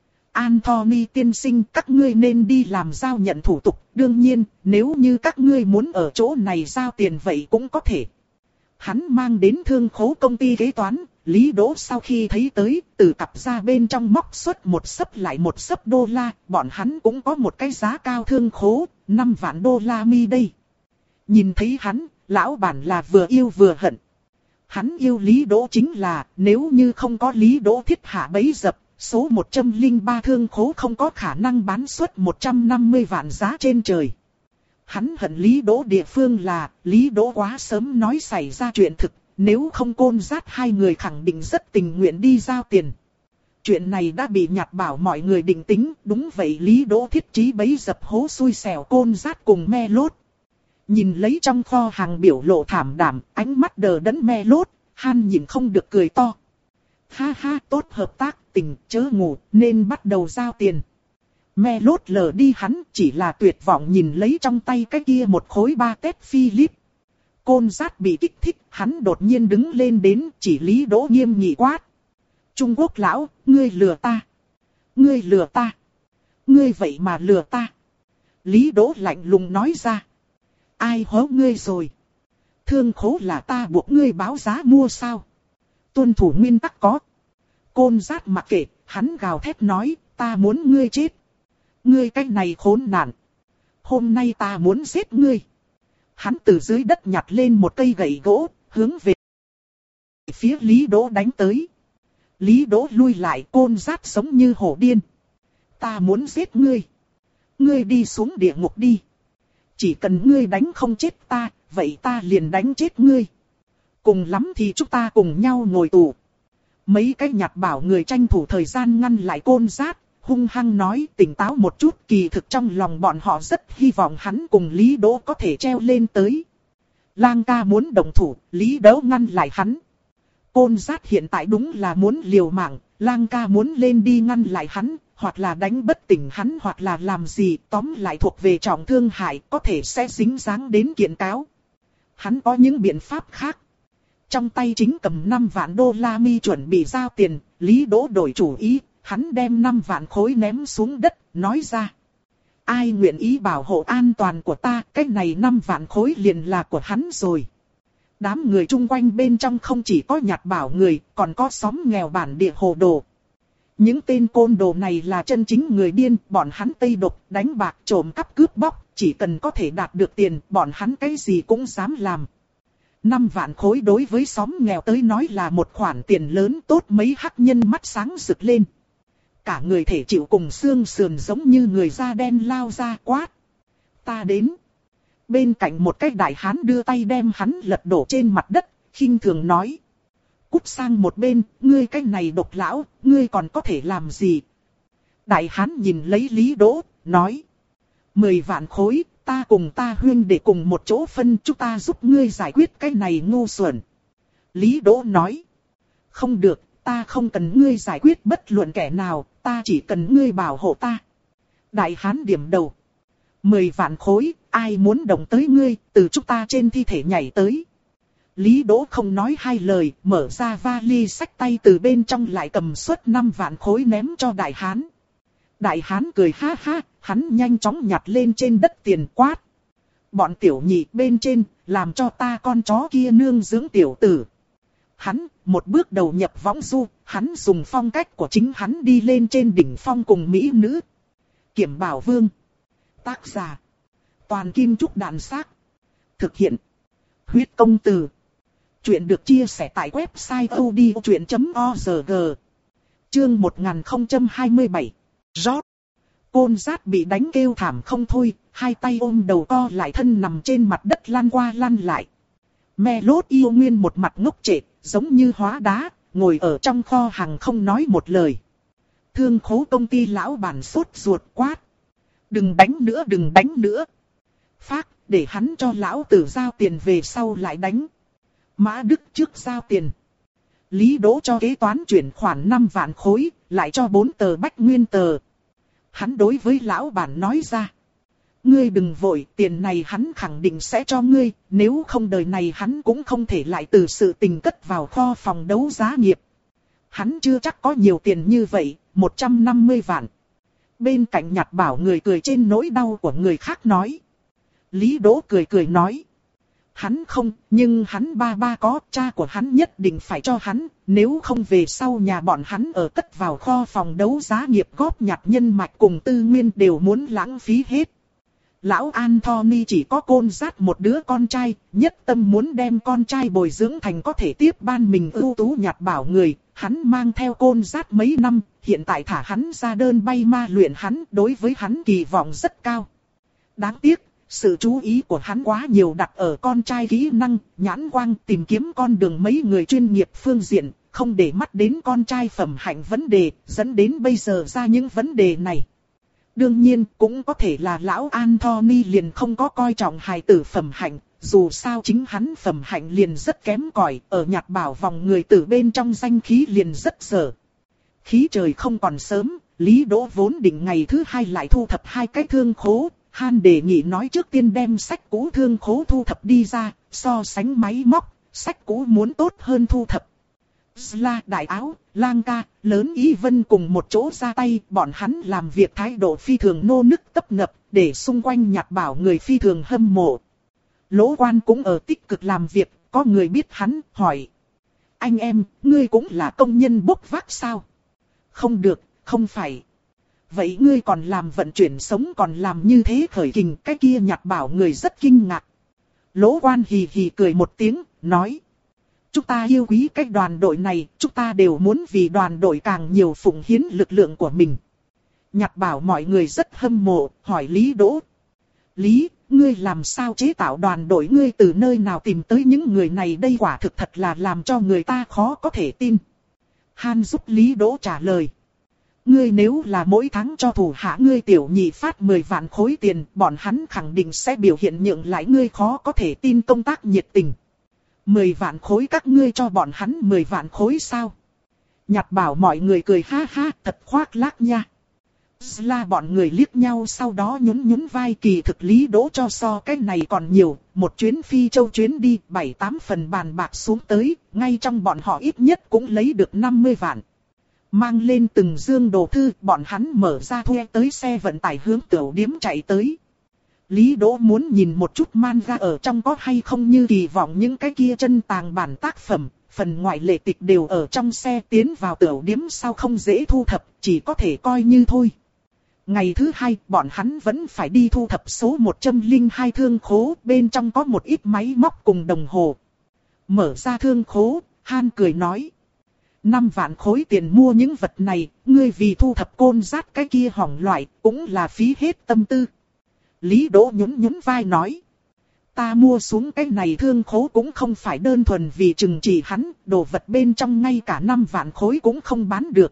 Anthony tiên sinh, các ngươi nên đi làm giao nhận thủ tục, đương nhiên, nếu như các ngươi muốn ở chỗ này giao tiền vậy cũng có thể. Hắn mang đến thương khố công ty kế toán, Lý Đỗ sau khi thấy tới, từ cặp ra bên trong móc xuất một xấp lại một xấp đô la, bọn hắn cũng có một cái giá cao thương khố, năm vạn đô la mi đây. Nhìn thấy hắn, lão bản là vừa yêu vừa hận. Hắn yêu Lý Đỗ chính là, nếu như không có Lý Đỗ thiết hạ bẫy dập, số một trăm lẻ ba thương khố không có khả năng bán suất một trăm năm mươi vạn giá trên trời. Hắn hận Lý Đỗ địa phương là, Lý Đỗ quá sớm nói xảy ra chuyện thực, nếu không Côn Dát hai người khẳng định rất tình nguyện đi giao tiền. Chuyện này đã bị nhặt bảo mọi người định tính, đúng vậy Lý Đỗ thiết trí bẫy dập hố xui xẻo Côn Dát cùng Me Lốt. Nhìn lấy trong kho hàng biểu lộ thảm đảm, ánh mắt đờ đẫn Me Lốt, Han nhìn không được cười to. Ha ha, tốt hợp tác, tỉnh, chớ ngủ, nên bắt đầu giao tiền. Me Lốt lờ đi hắn, chỉ là tuyệt vọng nhìn lấy trong tay cái kia một khối ba tét Philip. Côn Dát bị kích thích, hắn đột nhiên đứng lên đến, chỉ Lý Đỗ nghiêm nghị quát. Trung Quốc lão, ngươi lừa ta. Ngươi lừa ta. Ngươi vậy mà lừa ta. Lý Đỗ lạnh lùng nói ra. Ai hố ngươi rồi? Thương khố là ta buộc ngươi báo giá mua sao? Tuân thủ nguyên tắc có. Côn Dát mặc kệ, hắn gào thét nói, ta muốn ngươi chết. Ngươi cái này khốn nạn. Hôm nay ta muốn giết ngươi. Hắn từ dưới đất nhặt lên một cây gậy gỗ, hướng về phía Lý Đỗ đánh tới. Lý Đỗ lui lại, Côn Dát sống như hổ điên. Ta muốn giết ngươi. Ngươi đi xuống địa ngục đi. Chỉ cần ngươi đánh không chết ta, vậy ta liền đánh chết ngươi. Cùng lắm thì chúng ta cùng nhau ngồi tù. Mấy cái nhặt bảo người tranh thủ thời gian ngăn lại Côn Dát, hung hăng nói tỉnh táo một chút, kỳ thực trong lòng bọn họ rất hy vọng hắn cùng Lý Đỗ có thể treo lên tới. Lang ca muốn động thủ, Lý Đỗ ngăn lại hắn. Côn Dát hiện tại đúng là muốn liều mạng, Lang ca muốn lên đi ngăn lại hắn, hoặc là đánh bất tỉnh hắn hoặc là làm gì, tóm lại thuộc về trọng thương hại, có thể sẽ dính dáng đến kiện cáo. Hắn có những biện pháp khác. Trong tay chính cầm năm vạn đô la mi chuẩn bị giao tiền, Lý Đỗ đổi chủ ý, hắn đem năm vạn khối ném xuống đất, nói ra. Ai nguyện ý bảo hộ an toàn của ta, cái này năm vạn khối liền là của hắn rồi. Đám người chung quanh bên trong không chỉ có nhặt bảo người, còn có xóm nghèo bản địa hồ đồ. Những tên côn đồ này là chân chính người điên, bọn hắn tây độc, đánh bạc, trộm cắp cướp bóc, chỉ cần có thể đạt được tiền, bọn hắn cái gì cũng dám làm. Năm vạn khối đối với xóm nghèo tới nói là một khoản tiền lớn, tốt mấy hắc nhân mắt sáng rực lên. Cả người thể chịu cùng xương sườn giống như người da đen lao ra quát. Ta đến. Bên cạnh một cái đại hán đưa tay đem hắn lật đổ trên mặt đất, khinh thường nói. Cút sang một bên, ngươi cái này độc lão, ngươi còn có thể làm gì? Đại hán nhìn lấy Lý Đỗ, nói. Mười vạn khối, ta cùng ta huynh để cùng một chỗ phân, chúng ta giúp ngươi giải quyết cái này ngu xuẩn. Lý Đỗ nói. Không được, ta không cần ngươi giải quyết bất luận kẻ nào, ta chỉ cần ngươi bảo hộ ta. Đại hán điểm đầu. Mười vạn khối, ai muốn động tới ngươi, từ chúng ta trên thi thể nhảy tới. Lý Đỗ không nói hai lời, mở ra vali xách tay từ bên trong lại cầm suất năm vạn khối ném cho đại hán. Đại hán cười ha ha, hắn nhanh chóng nhặt lên trên đất tiền quát. Bọn tiểu nhị bên trên, làm cho ta con chó kia nương dưỡng tiểu tử. Hắn, một bước đầu nhập võng du, hắn dùng phong cách của chính hắn đi lên trên đỉnh phong cùng mỹ nữ. Kiểm Bảo Vương. Tác giả. Toàn Kim Trúc Đàn Xác. Thực hiện. Huyết Công Từ. Chuyện được chia sẻ tại website odchuyện chấm org. Chương một nghìn không trăm hai mươi bảy. Rót. Côn Dát bị đánh kêu thảm không thôi, hai tay ôm đầu co lại thân nằm trên mặt đất lăn qua lăn lại. Me Lốt Yêu Nguyên một mặt ngốc trệ, giống như hóa đá, ngồi ở trong kho hàng không nói một lời. Thương khố công ty lão bản sốt ruột quát. Đừng đánh nữa, đừng đánh nữa. Phác, để hắn cho lão tử giao tiền về sau lại đánh. Mã Đức trước giao tiền. Lý Đỗ cho kế toán chuyển khoản năm vạn khối, lại cho bốn tờ bách nguyên tờ. Hắn đối với lão bản nói ra. Ngươi đừng vội, tiền này hắn khẳng định sẽ cho ngươi, nếu không đời này hắn cũng không thể lại từ sự tình cất vào kho phòng đấu giá nghiệp. Hắn chưa chắc có nhiều tiền như vậy, một trăm năm mươi vạn. Bên cạnh Nhạt Bảo người cười trên nỗi đau của người khác nói. Lý Đỗ cười cười nói. Hắn không, nhưng hắn ba ba có, cha của hắn nhất định phải cho hắn, nếu không về sau nhà bọn hắn ở cất vào kho phòng đấu giá nghiệp góp nhặt nhân mạch cùng tư nguyên đều muốn lãng phí hết. Lão Anthony chỉ có Côn Dát một đứa con trai, nhất tâm muốn đem con trai bồi dưỡng thành có thể tiếp ban mình ưu tú Nhạt Bảo người, hắn mang theo Côn Dát mấy năm, hiện tại thả hắn ra đơn bay ma luyện hắn, đối với hắn kỳ vọng rất cao. Đáng tiếc, sự chú ý của hắn quá nhiều đặt ở con trai kỹ năng, nhãn quang tìm kiếm con đường mấy người chuyên nghiệp phương diện, không để mắt đến con trai phẩm hạnh vấn đề, dẫn đến bây giờ ra những vấn đề này. Đương nhiên, cũng có thể là lão Anthony liền không có coi trọng hài tử phẩm hạnh, dù sao chính hắn phẩm hạnh liền rất kém cỏi, ở Nhạt Bảo vòng người tử bên trong danh khí liền rất dở. Khí trời không còn sớm, Lý Đỗ vốn định ngày thứ hai lại thu thập hai cái thương khố, Han đề nghị nói trước tiên đem sách cũ thương khố thu thập đi ra, so sánh máy móc, sách cũ muốn tốt hơn thu thập. Sla Đại Áo, Lang Ca, Lớn Ý Vân cùng một chỗ ra tay, bọn hắn làm việc thái độ phi thường nô nức tấp nập, để xung quanh Nhạt Bảo người phi thường hâm mộ. Lỗ Quan cũng ở tích cực làm việc, có người biết hắn, hỏi. Anh em, ngươi cũng là công nhân bốc vác sao? Không được, không phải. Vậy ngươi còn làm vận chuyển sống còn làm như thế khởi kình, cái kia Nhạt Bảo người rất kinh ngạc. Lỗ Quan hì hì cười một tiếng, nói. Chúng ta yêu quý cái đoàn đội này, chúng ta đều muốn vì đoàn đội càng nhiều phụng hiến lực lượng của mình. Nhạt Bảo mọi người rất hâm mộ, hỏi Lý Đỗ. Lý, ngươi làm sao chế tạo đoàn đội, ngươi từ nơi nào tìm tới những người này, đây quả thực thật là làm cho người ta khó có thể tin. Han giúp Lý Đỗ trả lời. Ngươi nếu là mỗi tháng cho thủ hạ ngươi tiểu nhị phát mười vạn khối tiền, bọn hắn khẳng định sẽ biểu hiện nhượng lại ngươi khó có thể tin công tác nhiệt tình. Mười vạn khối các ngươi cho bọn hắn mười vạn khối sao? Nhạt Bảo mọi người cười ha ha, thật khoác lác nha. Sla bọn người liếc nhau sau đó nhún nhún vai, kỳ thực Lý Đỗ cho so cái này còn nhiều, một chuyến Phi Châu chuyến đi, bảy tám phần bàn bạc xuống tới, ngay trong bọn họ ít nhất cũng lấy được năm mươi vạn. Mang lên từng dương đồ thư, bọn hắn mở ra thuê tới xe vận tải hướng tiểu điếm chạy tới. Lý Đỗ muốn nhìn một chút manga ở trong có hay không như kỳ vọng những cái kia chân tàng bản tác phẩm, phần ngoại lệ tịch đều ở trong xe, tiến vào tiểu điếm sao không dễ thu thập, chỉ có thể coi như thôi. Ngày thứ hai, bọn hắn vẫn phải đi thu thập số một trăm lẻ hai thương khố, bên trong có một ít máy móc cùng đồng hồ. Mở ra thương khố, Han cười nói. Năm vạn khối tiền mua những vật này, ngươi vì thu thập Côn Dát cái kia hỏng loại, cũng là phí hết tâm tư. Lý Đỗ nhún nhún vai nói. Ta mua xuống cái này thương khố cũng không phải đơn thuần vì trừng trị hắn, đồ vật bên trong ngay cả năm vạn khối cũng không bán được.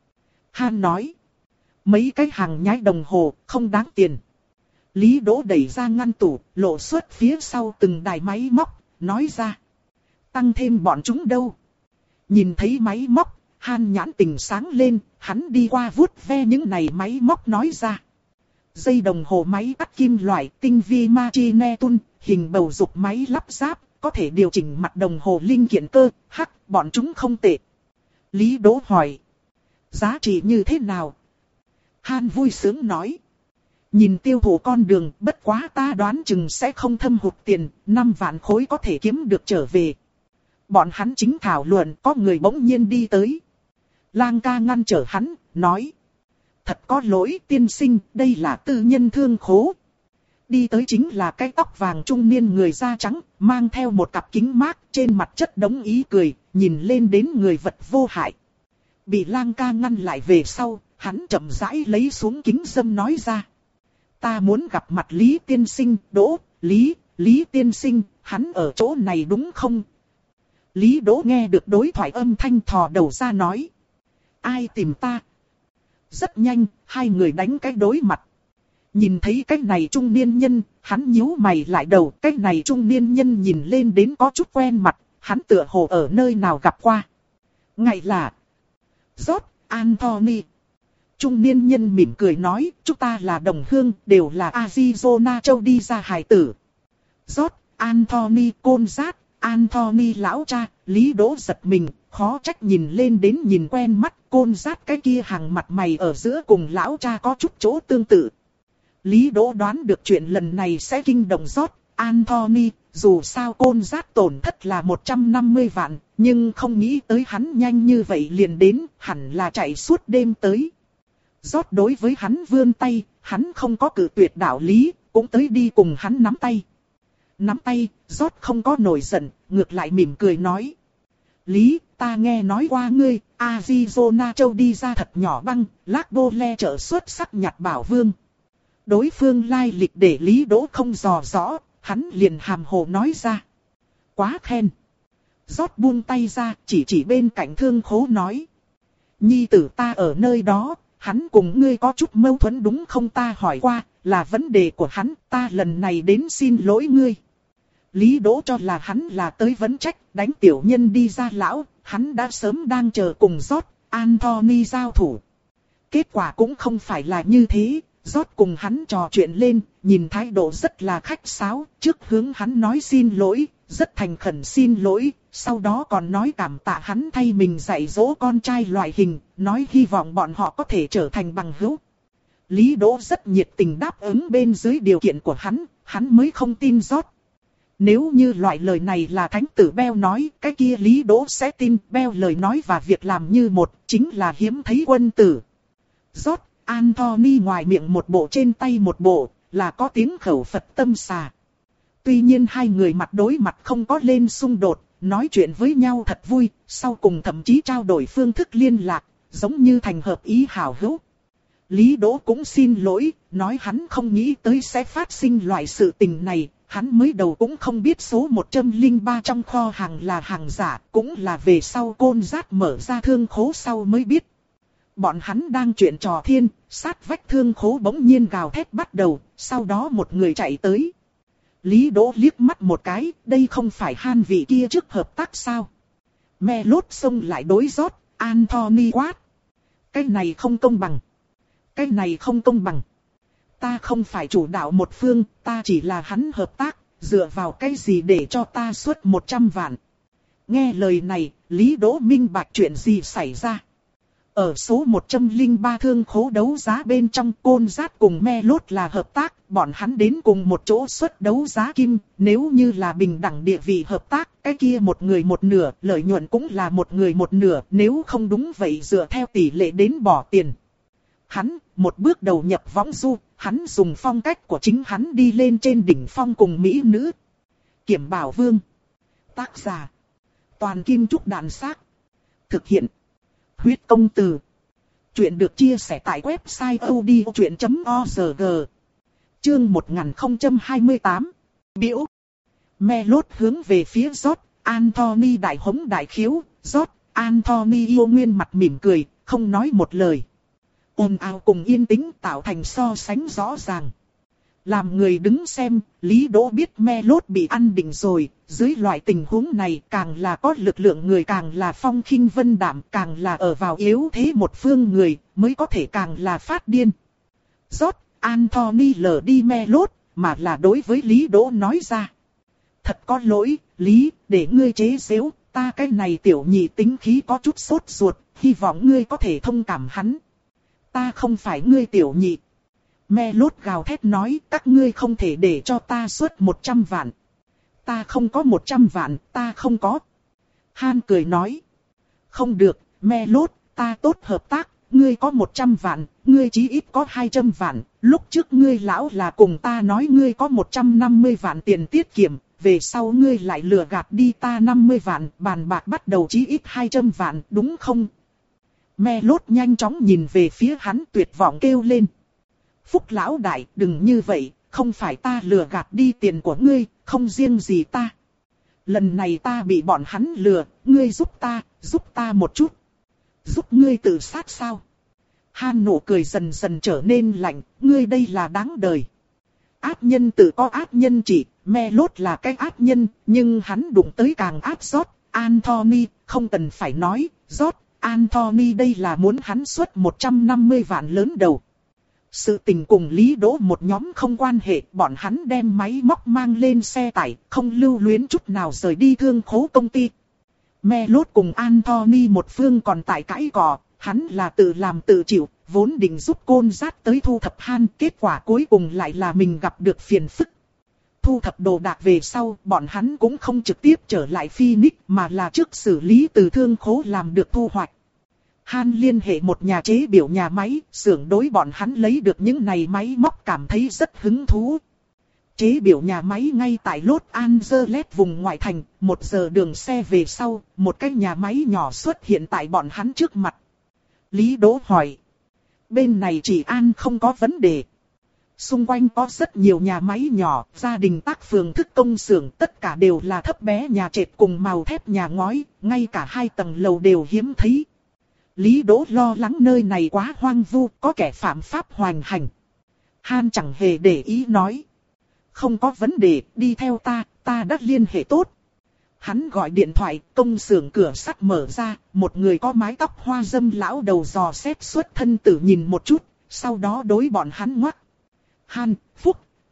Han nói. Mấy cái hàng nhái đồng hồ, không đáng tiền. Lý Đỗ đẩy ra ngăn tủ, lộ xuất phía sau từng đài máy móc, nói ra. Tăng thêm bọn chúng đâu. Nhìn thấy máy móc, Han nhãn tình sáng lên, hắn đi qua vuốt ve những này máy móc nói ra. Dây đồng hồ máy cắt kim loại, tinh vi machine tool, hình bầu dục máy lắp ráp, có thể điều chỉnh mặt đồng hồ linh kiện cơ, hắc, bọn chúng không tệ. Lý Đỗ hỏi. Giá trị như thế nào? Han vui sướng nói. Nhìn tiêu thụ con đường, bất quá ta đoán chừng sẽ không thâm hụt tiền, năm vạn khối có thể kiếm được trở về. Bọn hắn chính thảo luận, có người bỗng nhiên đi tới. Lang ca ngăn trở hắn, nói. Thật có lỗi tiên sinh, đây là tư nhân thương khố. Đi tới chính là cái tóc vàng trung niên người da trắng, mang theo một cặp kính mát, trên mặt chất đống ý cười, nhìn lên đến người vật vô hại. Bị Lang ca ngăn lại về sau, hắn chậm rãi lấy xuống kính dâm nói ra. Ta muốn gặp mặt Lý tiên sinh, Đỗ, Lý, Lý tiên sinh, hắn ở chỗ này đúng không? Lý Đỗ nghe được đối thoại âm thanh thò đầu ra nói. Ai tìm ta? Rất nhanh, hai người đánh cái đối mặt. Nhìn thấy cái này trung niên nhân, hắn nhíu mày lại đầu. Cái này trung niên nhân nhìn lên đến có chút quen mặt, hắn tựa hồ ở nơi nào gặp qua. Ngày là George Anthony. Trung niên nhân mỉm cười nói, chúng ta là đồng hương, đều là Arizona châu đi ra hài tử. George Anthony Conrad, Anthony lão cha, Lý Đỗ giật mình, khó trách nhìn lên đến nhìn quen mắt, Conrad cái kia hàng mặt mày ở giữa cùng lão cha có chút chỗ tương tự. Lý Đỗ đoán được chuyện lần này sẽ kinh động George Anthony, dù sao Conrad tổn thất là một trăm năm mươi vạn, nhưng không nghĩ tới hắn nhanh như vậy liền đến, hẳn là chạy suốt đêm tới. George đối với hắn vươn tay, hắn không có cự tuyệt đạo lý, cũng tới đi cùng hắn nắm tay. Nắm tay, George không có nổi giận, ngược lại mỉm cười nói. Lý, ta nghe nói qua ngươi, Arizona châu đi ra thật nhỏ băng, lác bô le trợ xuất sắc nhặt bảo vương. Đối phương lai lịch để Lý Đỗ không dò rõ, hắn liền hàm hồ nói ra. Quá khen. George buông tay ra, chỉ chỉ bên cạnh thương khố nói. Nhi tử ta ở nơi đó, hắn cùng ngươi có chút mâu thuẫn đúng không ta hỏi qua, là vấn đề của hắn, ta lần này đến xin lỗi ngươi. Lý Đỗ cho là hắn là tới vấn trách, đánh tiểu nhân đi ra lão, hắn đã sớm đang chờ cùng George Anthony giao thủ. Kết quả cũng không phải là như thế, George cùng hắn trò chuyện lên, nhìn thái độ rất là khách sáo, trước hướng hắn nói xin lỗi, rất thành khẩn xin lỗi, sau đó còn nói cảm tạ hắn thay mình dạy dỗ con trai loại hình, nói hy vọng bọn họ có thể trở thành bằng hữu. Lý Đỗ rất nhiệt tình đáp ứng bên dưới điều kiện của hắn, hắn mới không tin George. Nếu như loại lời này là thánh tử Bell nói, cái kia Lý Đỗ sẽ tin. Bell lời nói và việc làm như một, chính là hiếm thấy quân tử. George Anthony ngoài miệng một bộ trên tay một bộ, là có tiếng khẩu Phật tâm xà. Tuy nhiên hai người mặt đối mặt không có lên xung đột, nói chuyện với nhau thật vui, sau cùng thậm chí trao đổi phương thức liên lạc, giống như thành hợp ý hảo hữu. Lý Đỗ cũng xin lỗi, nói hắn không nghĩ tới sẽ phát sinh loại sự tình này. Hắn mới đầu cũng không biết số một trăm lẻ ba trong kho hàng là hàng giả, cũng là về sau Conrad mở ra thương khố sau mới biết. Bọn hắn đang chuyện trò thiên, sát vách thương khố bỗng nhiên gào thét bắt đầu, sau đó một người chạy tới. Lý Đỗ liếc mắt một cái, đây không phải Han vị kia trước hợp tác sao? Me lốt xông lại đối George Anthony quát. Cái này không công bằng. Cái này không công bằng. Ta không phải chủ đạo một phương, ta chỉ là hắn hợp tác, dựa vào cái gì để cho ta xuất một trăm vạn. Nghe lời này, Lý Đỗ minh bạch chuyện gì xảy ra. Ở số một trăm lẻ ba thương khố đấu giá bên trong, Conrad cùng Me lốt là hợp tác, bọn hắn đến cùng một chỗ xuất đấu giá kim, nếu như là bình đẳng địa vị hợp tác, cái kia một người một nửa, lợi nhuận cũng là một người một nửa, nếu không đúng vậy dựa theo tỷ lệ đến bỏ tiền. Hắn, một bước đầu nhập võng du, hắn dùng phong cách của chính hắn đi lên trên đỉnh phong cùng mỹ nữ. Kiểm Bảo Vương. Tác giả. Toàn Kim Trúc Đàn Xác. Thực hiện. Huyết Công Từ. Chuyện được chia sẻ tại website odchuyện chấm org. Chương một nghìn không trăm hai mươi tám. Biểu. Melot hướng về phía George Anthony đại hống đại khiếu. George Anthony yêu nguyên mặt mỉm cười, không nói một lời. Ồn ào cùng yên tĩnh tạo thành so sánh rõ ràng. Làm người đứng xem, Lý Đỗ biết Melot bị ăn định rồi. Dưới loại tình huống này càng là có lực lượng người càng là phong khinh vân đạm, càng là ở vào yếu thế một phương người mới có thể càng là phát điên. George Anthony lờ đi Melot, mà là đối với Lý Đỗ nói ra. Thật có lỗi, Lý, để ngươi chế giễu, ta cái này tiểu nhị tính khí có chút sốt ruột, hy vọng ngươi có thể thông cảm hắn. Ta không phải ngươi tiểu nhị. Melot gào thét nói, các ngươi không thể để cho ta xuất một trăm vạn. Ta không có một trăm vạn, ta không có. Han cười nói. Không được, Melot, ta tốt hợp tác, ngươi có một trăm vạn, ngươi chí ít có hai trăm vạn. Lúc trước ngươi lão là cùng ta nói ngươi có một trăm năm mươi vạn tiền tiết kiệm, về sau ngươi lại lừa gạt đi ta năm mươi vạn, bàn bạc bắt đầu chí ít hai trăm vạn, đúng không? Melot nhanh chóng nhìn về phía hắn tuyệt vọng kêu lên. Phúc lão đại, đừng như vậy, không phải ta lừa gạt đi tiền của ngươi, không riêng gì ta. Lần này ta bị bọn hắn lừa, ngươi giúp ta, giúp ta một chút. Giúp ngươi tự sát sao? Han nụ cười dần dần trở nên lạnh, ngươi đây là đáng đời. Ác nhân tự có ác nhân trị, Melot là cái ác nhân, nhưng hắn đụng tới càng ác George Anthony, không cần phải nói, George Anthony đây là muốn hắn xuất một trăm năm mươi vạn lớn đầu. Sự tình cùng Lý Đỗ một nhóm không quan hệ, bọn hắn đem máy móc mang lên xe tải, không lưu luyến chút nào rời đi thương khố công ty. Melot cùng Anthony một phương còn tại cãi cọ, hắn là tự làm tự chịu, vốn định giúp Côn Dát tới thu thập Han, kết quả cuối cùng lại là mình gặp được phiền phức. Thu thập đồ đạc về sau, bọn hắn cũng không trực tiếp trở lại Phoenix mà là trước xử lý từ thương khố làm được thu hoạch. Han liên hệ một nhà chế biểu nhà máy, xưởng đối bọn hắn lấy được những này máy móc cảm thấy rất hứng thú. Chế biểu nhà máy ngay tại Los Angeles vùng ngoại thành, một giờ đường xe về sau, một cái nhà máy nhỏ xuất hiện tại bọn hắn trước mặt. Lý Đỗ hỏi. Bên này chỉ an không có vấn đề. Xung quanh có rất nhiều nhà máy nhỏ, gia đình tác phường thức công xưởng, tất cả đều là thấp bé nhà trệt cùng màu thép nhà ngói, ngay cả hai tầng lầu đều hiếm thấy. Lý Đỗ lo lắng nơi này quá hoang vu, có kẻ phạm pháp hoành hành. Han chẳng hề để ý nói. Không có vấn đề, đi theo ta, ta đã liên hệ tốt. Hắn gọi điện thoại, công xưởng cửa sắt mở ra, một người có mái tóc hoa dâm lão đầu dò xét xuất thân tử nhìn một chút, sau đó đối bọn hắn ngoắc. Han, Phúc.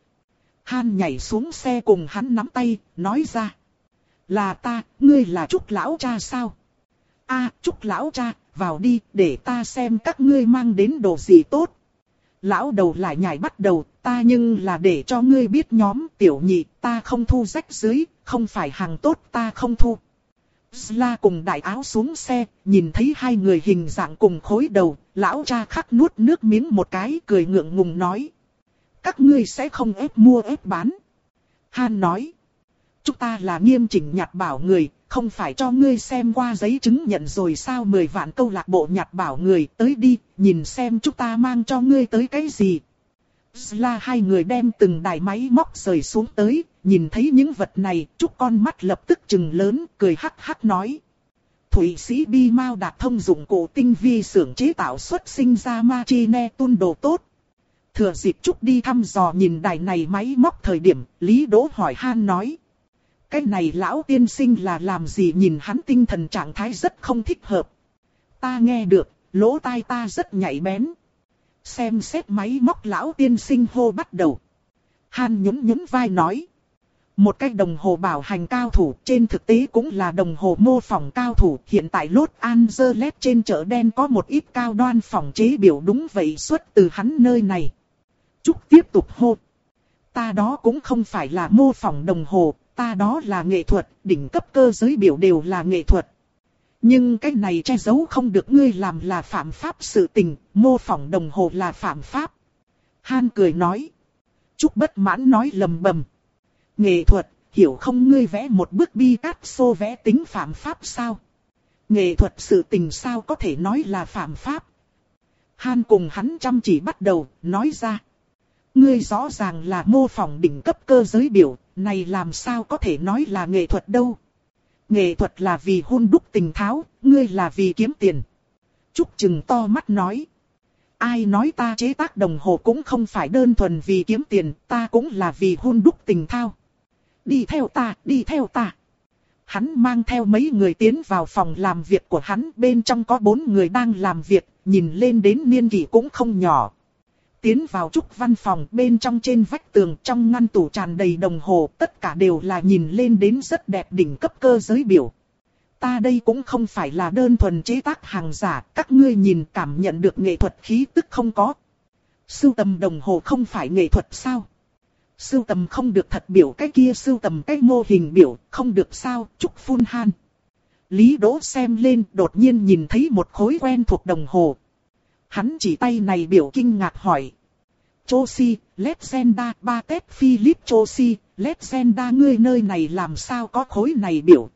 Han nhảy xuống xe cùng hắn nắm tay, nói ra. Là ta, ngươi là Trúc lão cha sao? A, Trúc lão cha, vào đi, để ta xem các ngươi mang đến đồ gì tốt. Lão đầu lại nhảy bắt đầu, ta nhưng là để cho ngươi biết nhóm tiểu nhị, ta không thu rách dưới, không phải hàng tốt ta không thu. Sla cùng đại áo xuống xe, nhìn thấy hai người hình dạng cùng khối đầu, lão cha khắc nuốt nước miếng một cái cười ngượng ngùng nói. Các ngươi sẽ không ép mua ép bán. Han nói. Chúng ta là nghiêm chỉnh nhặt bảo người, không phải cho ngươi xem qua giấy chứng nhận rồi sao mười vạn câu lạc bộ nhặt bảo người tới đi, nhìn xem chúng ta mang cho ngươi tới cái gì. Sla hai người đem từng đài máy móc rời xuống tới, nhìn thấy những vật này, Trúc con mắt lập tức trừng lớn, cười hắc hắc nói. Thụy Sĩ Bi Mao đạt thông dụng cụ tinh vi xưởng chế tạo xuất sinh ra machine tool đồ tốt. Thừa dịp Trúc đi thăm dò nhìn đài này máy móc thời điểm, Lý Đỗ hỏi Han nói. Cái này lão tiên sinh là làm gì nhìn hắn tinh thần trạng thái rất không thích hợp. Ta nghe được, lỗ tai ta rất nhạy bén. Xem xét máy móc lão tiên sinh hô bắt đầu. Han nhún nhún vai nói. Một cái đồng hồ bảo hành cao thủ trên thực tế cũng là đồng hồ mô phỏng cao thủ. Hiện tại Los Angeles trên chợ đen có một ít cao đoan phòng chế biểu đúng vậy xuất từ hắn nơi này. Trúc tiếp tục hô. Ta đó cũng không phải là mô phỏng đồng hồ, ta đó là nghệ thuật, đỉnh cấp cơ giới biểu đều là nghệ thuật. Nhưng cái này che giấu không được ngươi làm là phạm pháp sự tình, mô phỏng đồng hồ là phạm pháp. Han cười nói. Trúc bất mãn nói lầm bầm. Nghệ thuật, hiểu không ngươi vẽ một bức Picasso vẽ tính phạm pháp sao? Nghệ thuật sự tình sao có thể nói là phạm pháp? Han cùng hắn chăm chỉ bắt đầu, nói ra. Ngươi rõ ràng là mô phỏng đỉnh cấp cơ giới biểu, này làm sao có thể nói là nghệ thuật đâu. Nghệ thuật là vì hun đúc tình tháo, ngươi là vì kiếm tiền. Trúc trừng to mắt nói. Ai nói ta chế tác đồng hồ cũng không phải đơn thuần vì kiếm tiền, ta cũng là vì hun đúc tình thao. Đi theo ta, đi theo ta. Hắn mang theo mấy người tiến vào phòng làm việc của hắn, bên trong có bốn người đang làm việc, nhìn lên đến niên kỷ cũng không nhỏ. Tiến vào Trúc văn phòng, bên trong trên vách tường trong ngăn tủ tràn đầy đồng hồ, tất cả đều là nhìn lên đến rất đẹp đỉnh cấp cơ giới biểu. Ta đây cũng không phải là đơn thuần chế tác hàng giả, các ngươi nhìn cảm nhận được nghệ thuật khí tức không có. Sưu tầm đồng hồ không phải nghệ thuật sao? Sưu tầm không được thật biểu cái kia sưu tầm cái mô hình biểu, không được sao, Trúc phun han. Lý Đỗ xem lên đột nhiên nhìn thấy một khối quen thuộc đồng hồ. Hắn chỉ tay này biểu kinh ngạc hỏi. Chosy, Legenda, Patek Philippe Chosy, Legenda ngươi nơi này làm sao có khối này biểu.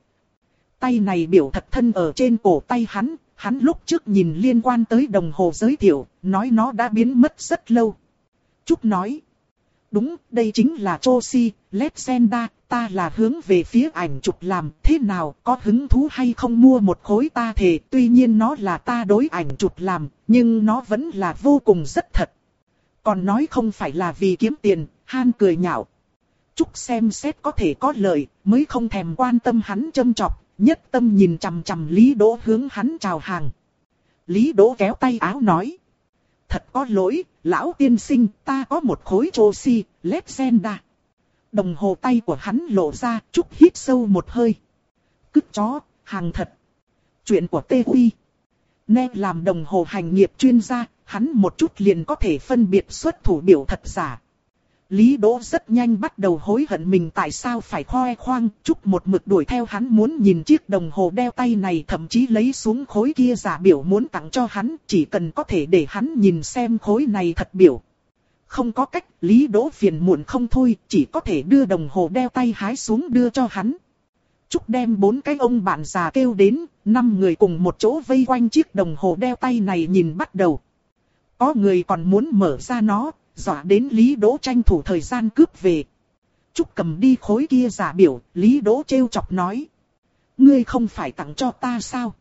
Tay này biểu thật thân ở trên cổ tay hắn, hắn lúc trước nhìn liên quan tới đồng hồ giới thiệu, nói nó đã biến mất rất lâu. Trúc nói. Đúng, đây chính là Chosy, Legenda, ta là hướng về phía ảnh chụp làm, thế nào, có hứng thú hay không mua một khối ta thề, tuy nhiên nó là ta đối ảnh chụp làm, nhưng nó vẫn là vô cùng rất thật. Còn nói không phải là vì kiếm tiền, Han cười nhạo. Trúc xem xét có thể có lợi, mới không thèm quan tâm hắn châm chọc, nhất tâm nhìn chằm chằm Lý Đỗ hướng hắn chào hàng. Lý Đỗ kéo tay áo nói. Thật có lỗi, lão tiên sinh, ta có một khối Chosy, Legenda. Đồng hồ tay của hắn lộ ra, Trúc hít sâu một hơi. Cứt chó, hàng thật. Chuyện của Tê Huy. Nè làm đồng hồ hành nghiệp chuyên gia, hắn một chút liền có thể phân biệt xuất thủ biểu thật giả. Lý Đỗ rất nhanh bắt đầu hối hận mình tại sao phải khoe khoang, Trúc một mực đuổi theo hắn muốn nhìn chiếc đồng hồ đeo tay này, thậm chí lấy xuống khối kia giả biểu muốn tặng cho hắn, chỉ cần có thể để hắn nhìn xem khối này thật biểu. Không có cách, Lý Đỗ phiền muộn không thôi, chỉ có thể đưa đồng hồ đeo tay hái xuống đưa cho hắn. Trúc đem bốn cái ông bạn già kêu đến, năm người cùng một chỗ vây quanh chiếc đồng hồ đeo tay này nhìn bắt đầu. Có người còn muốn mở ra nó, dọa đến Lý Đỗ tranh thủ thời gian cướp về. Trúc cầm đi khối kia giả biểu, Lý Đỗ trêu chọc nói. Ngươi không phải tặng cho ta sao?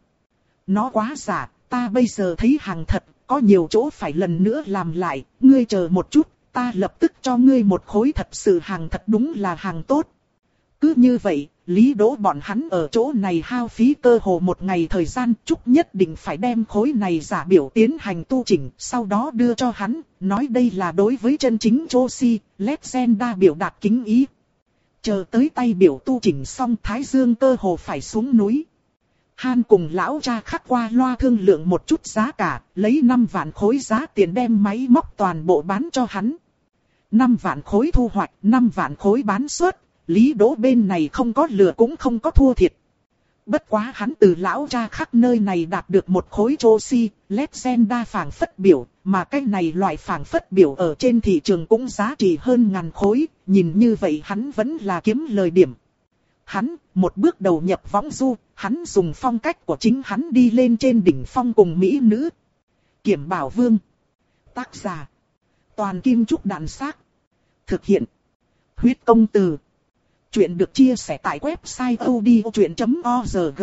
Nó quá giả, ta bây giờ thấy hàng thật, có nhiều chỗ phải lần nữa làm lại, ngươi chờ một chút, ta lập tức cho ngươi một khối thật sự hàng thật đúng là hàng tốt. Cứ như vậy, Lý Đỗ bọn hắn ở chỗ này hao phí cơ hồ một ngày thời gian, Trúc nhất định phải đem khối này giả biểu tiến hành tu chỉnh, sau đó đưa cho hắn, nói đây là đối với chân chính Chosy, Legenda biểu đạt kính ý. Chờ tới tay biểu tu chỉnh xong, Thái Dương cơ hồ phải xuống núi. Han cùng lão cha khắc qua loa thương lượng một chút giá cả, lấy năm vạn khối giá tiền đem máy móc toàn bộ bán cho hắn. năm vạn khối thu hoạch, năm vạn khối bán suất. Lý Đỗ bên này không có lừa cũng không có thua thiệt. Bất quá hắn từ lão cha khắc nơi này đạt được một khối Chosy, Legenda phảng phất biểu, mà cái này loại phảng phất biểu ở trên thị trường cũng giá trị hơn ngàn khối, nhìn như vậy hắn vẫn là kiếm lời điểm. Hắn, một bước đầu nhập võng du, hắn dùng phong cách của chính hắn đi lên trên đỉnh phong cùng mỹ nữ. Kiểm Bảo Vương. Tác giả. Toàn Kim Trúc Đạn Xác. Thực hiện. Huyết Công Từ. Chuyện được chia sẻ tại website odchuyện chấm org.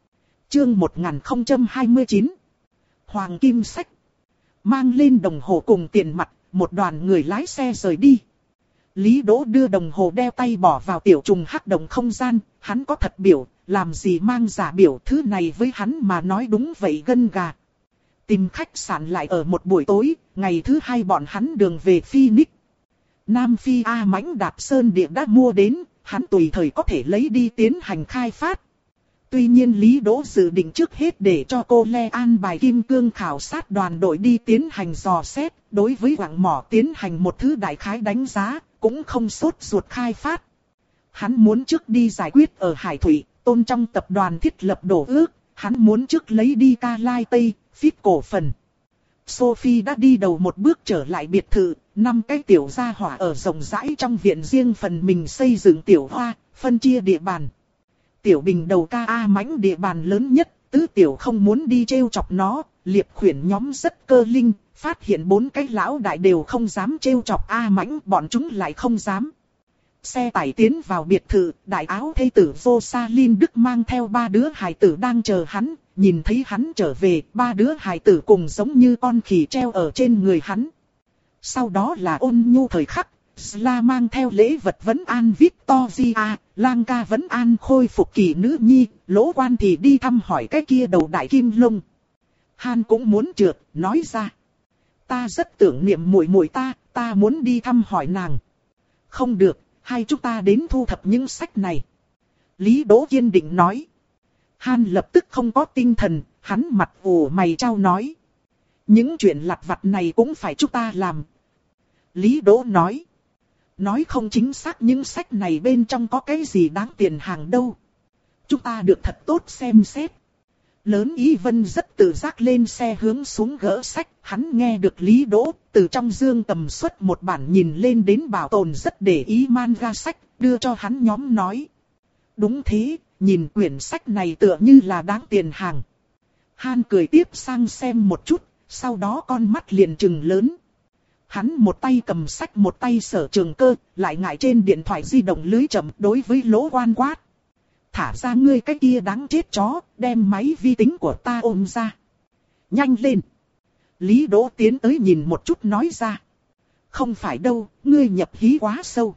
Chương một nghìn không trăm hai mươi chín. Hoàng Kim Sách. Mang lên đồng hồ cùng tiền mặt, một đoàn người lái xe rời đi. Lý Đỗ đưa đồng hồ đeo tay bỏ vào tiểu trùng hắc động không gian, hắn có thật biểu, làm gì mang giả biểu, thứ này với hắn mà nói đúng vậy gân gà. Tìm khách sạn lại ở một buổi tối, ngày thứ hai bọn hắn đường về Phoenix. Nam Phi A Mãnh Đạp Sơn Địa đã mua đến, hắn tùy thời có thể lấy đi tiến hành khai phát. Tuy nhiên Lý Đỗ dự định trước hết để cho cô Le an bài kim cương khảo sát đoàn đội đi tiến hành dò xét, đối với quặng mỏ tiến hành một thứ đại khái đánh giá, cũng không sốt ruột khai phát. Hắn muốn trước đi giải quyết ở Hải Thủy, Tôn trong tập đoàn thiết lập đổ ước, hắn muốn trước lấy đi Ca Lai Tây, Phít cổ phần. Sophie đã đi đầu một bước trở lại biệt thự, năm cái tiểu gia hỏa ở rộng rãi trong viện riêng phần mình xây dựng tiểu hoa, phân chia địa bàn. Tiểu Bình đầu ca A Mãnh địa bàn lớn nhất, tứ tiểu không muốn đi trêu chọc nó, liệp khuyển nhóm rất cơ linh, Phát hiện bốn cái lão đại đều không dám trêu chọc A Mãnh, bọn chúng lại không dám. Xe tải tiến vào biệt thự, đại áo thê tử Vô Sa Linh Đức mang theo ba đứa hài tử đang chờ hắn, nhìn thấy hắn trở về, ba đứa hài tử cùng giống như con khỉ treo ở trên người hắn. Sau đó là ôn nhu thời khắc, Sla mang theo lễ vật vấn an Victoria, Lang ca vấn an khôi phục kỳ nữ nhi, Lỗ Quan thì đi thăm hỏi cái kia đầu đại kim lông. Han cũng muốn trượt, nói ra. Ta rất tưởng niệm muội muội ta, ta muốn đi thăm hỏi nàng. Không được, hai chúng ta đến thu thập những sách này. Lý Đỗ kiên định nói. Han lập tức không có tinh thần, hắn mặt ủ mày trao nói. Những chuyện lặt vặt này cũng phải chúng ta làm. Lý Đỗ nói. Nói không chính xác những sách này bên trong có cái gì đáng tiền hàng đâu. Chúng ta được thật tốt xem xét. Lớn Ý Vân rất tự giác lên xe hướng xuống gỡ sách. Hắn nghe được Lý Đỗ từ trong dương cầm xuất một bản nhìn lên đến bảo tồn rất để ý manga sách, đưa cho hắn nhóm nói. Đúng thế, nhìn quyển sách này tựa như là đáng tiền hàng. Han cười tiếp sang xem một chút, sau đó con mắt liền trừng lớn. Hắn một tay cầm sách một tay sở trường cơ, lại ngại trên điện thoại di động lưới chậm đối với Lỗ Quan quát. Thả ra ngươi cái kia đáng chết chó, đem máy vi tính của ta ôm ra. Nhanh lên. Lý Đỗ tiến tới nhìn một chút nói ra. Không phải đâu, ngươi nhập hí quá sâu.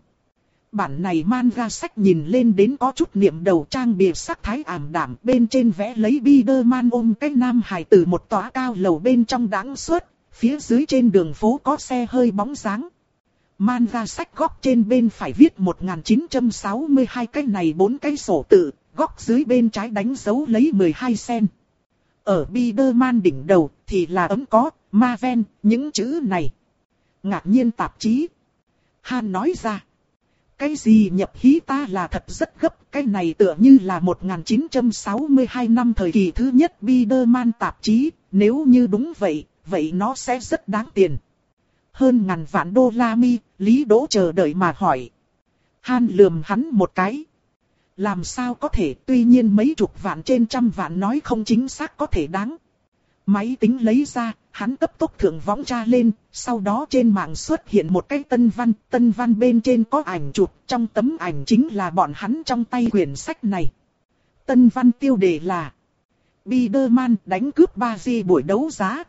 Bản này manga sách nhìn lên đến có chút niệm đầu trang bìa sắc thái ảm đạm, bên trên vẽ lấy Biderman ôm cái nam hài từ một tòa cao lầu bên trong đãng xuất, phía dưới trên đường phố có xe hơi bóng dáng. Manga sách góc trên bên phải viết một nghìn chín trăm sáu mươi hai cái này bốn cái sổ tự, góc dưới bên trái đánh dấu lấy mười hai sen. Ở Biderman đỉnh đầu thì là ấm có, Marvel, những chữ này. Ngạc nhiên tạp chí. Han nói ra. Cái gì nhập hí ta là thật rất gấp, cái này tựa như là một nghìn chín trăm sáu mươi hai năm thời kỳ thứ nhất Biderman tạp chí, nếu như đúng vậy, vậy nó sẽ rất đáng tiền. Hơn ngàn vạn đô la mi, Lý Đỗ chờ đợi mà hỏi. Han lườm hắn một cái. Làm sao có thể, tuy nhiên mấy chục vạn trên trăm vạn nói không chính xác có thể đáng. Máy tính lấy ra, hắn cấp tốc thượng võng tra lên, sau đó trên mạng xuất hiện một cái tân văn, tân văn bên trên có ảnh chụp, trong tấm ảnh chính là bọn hắn trong tay quyển sách này. Tân văn tiêu đề là Biderman đánh cướp ba gi buổi đấu giá.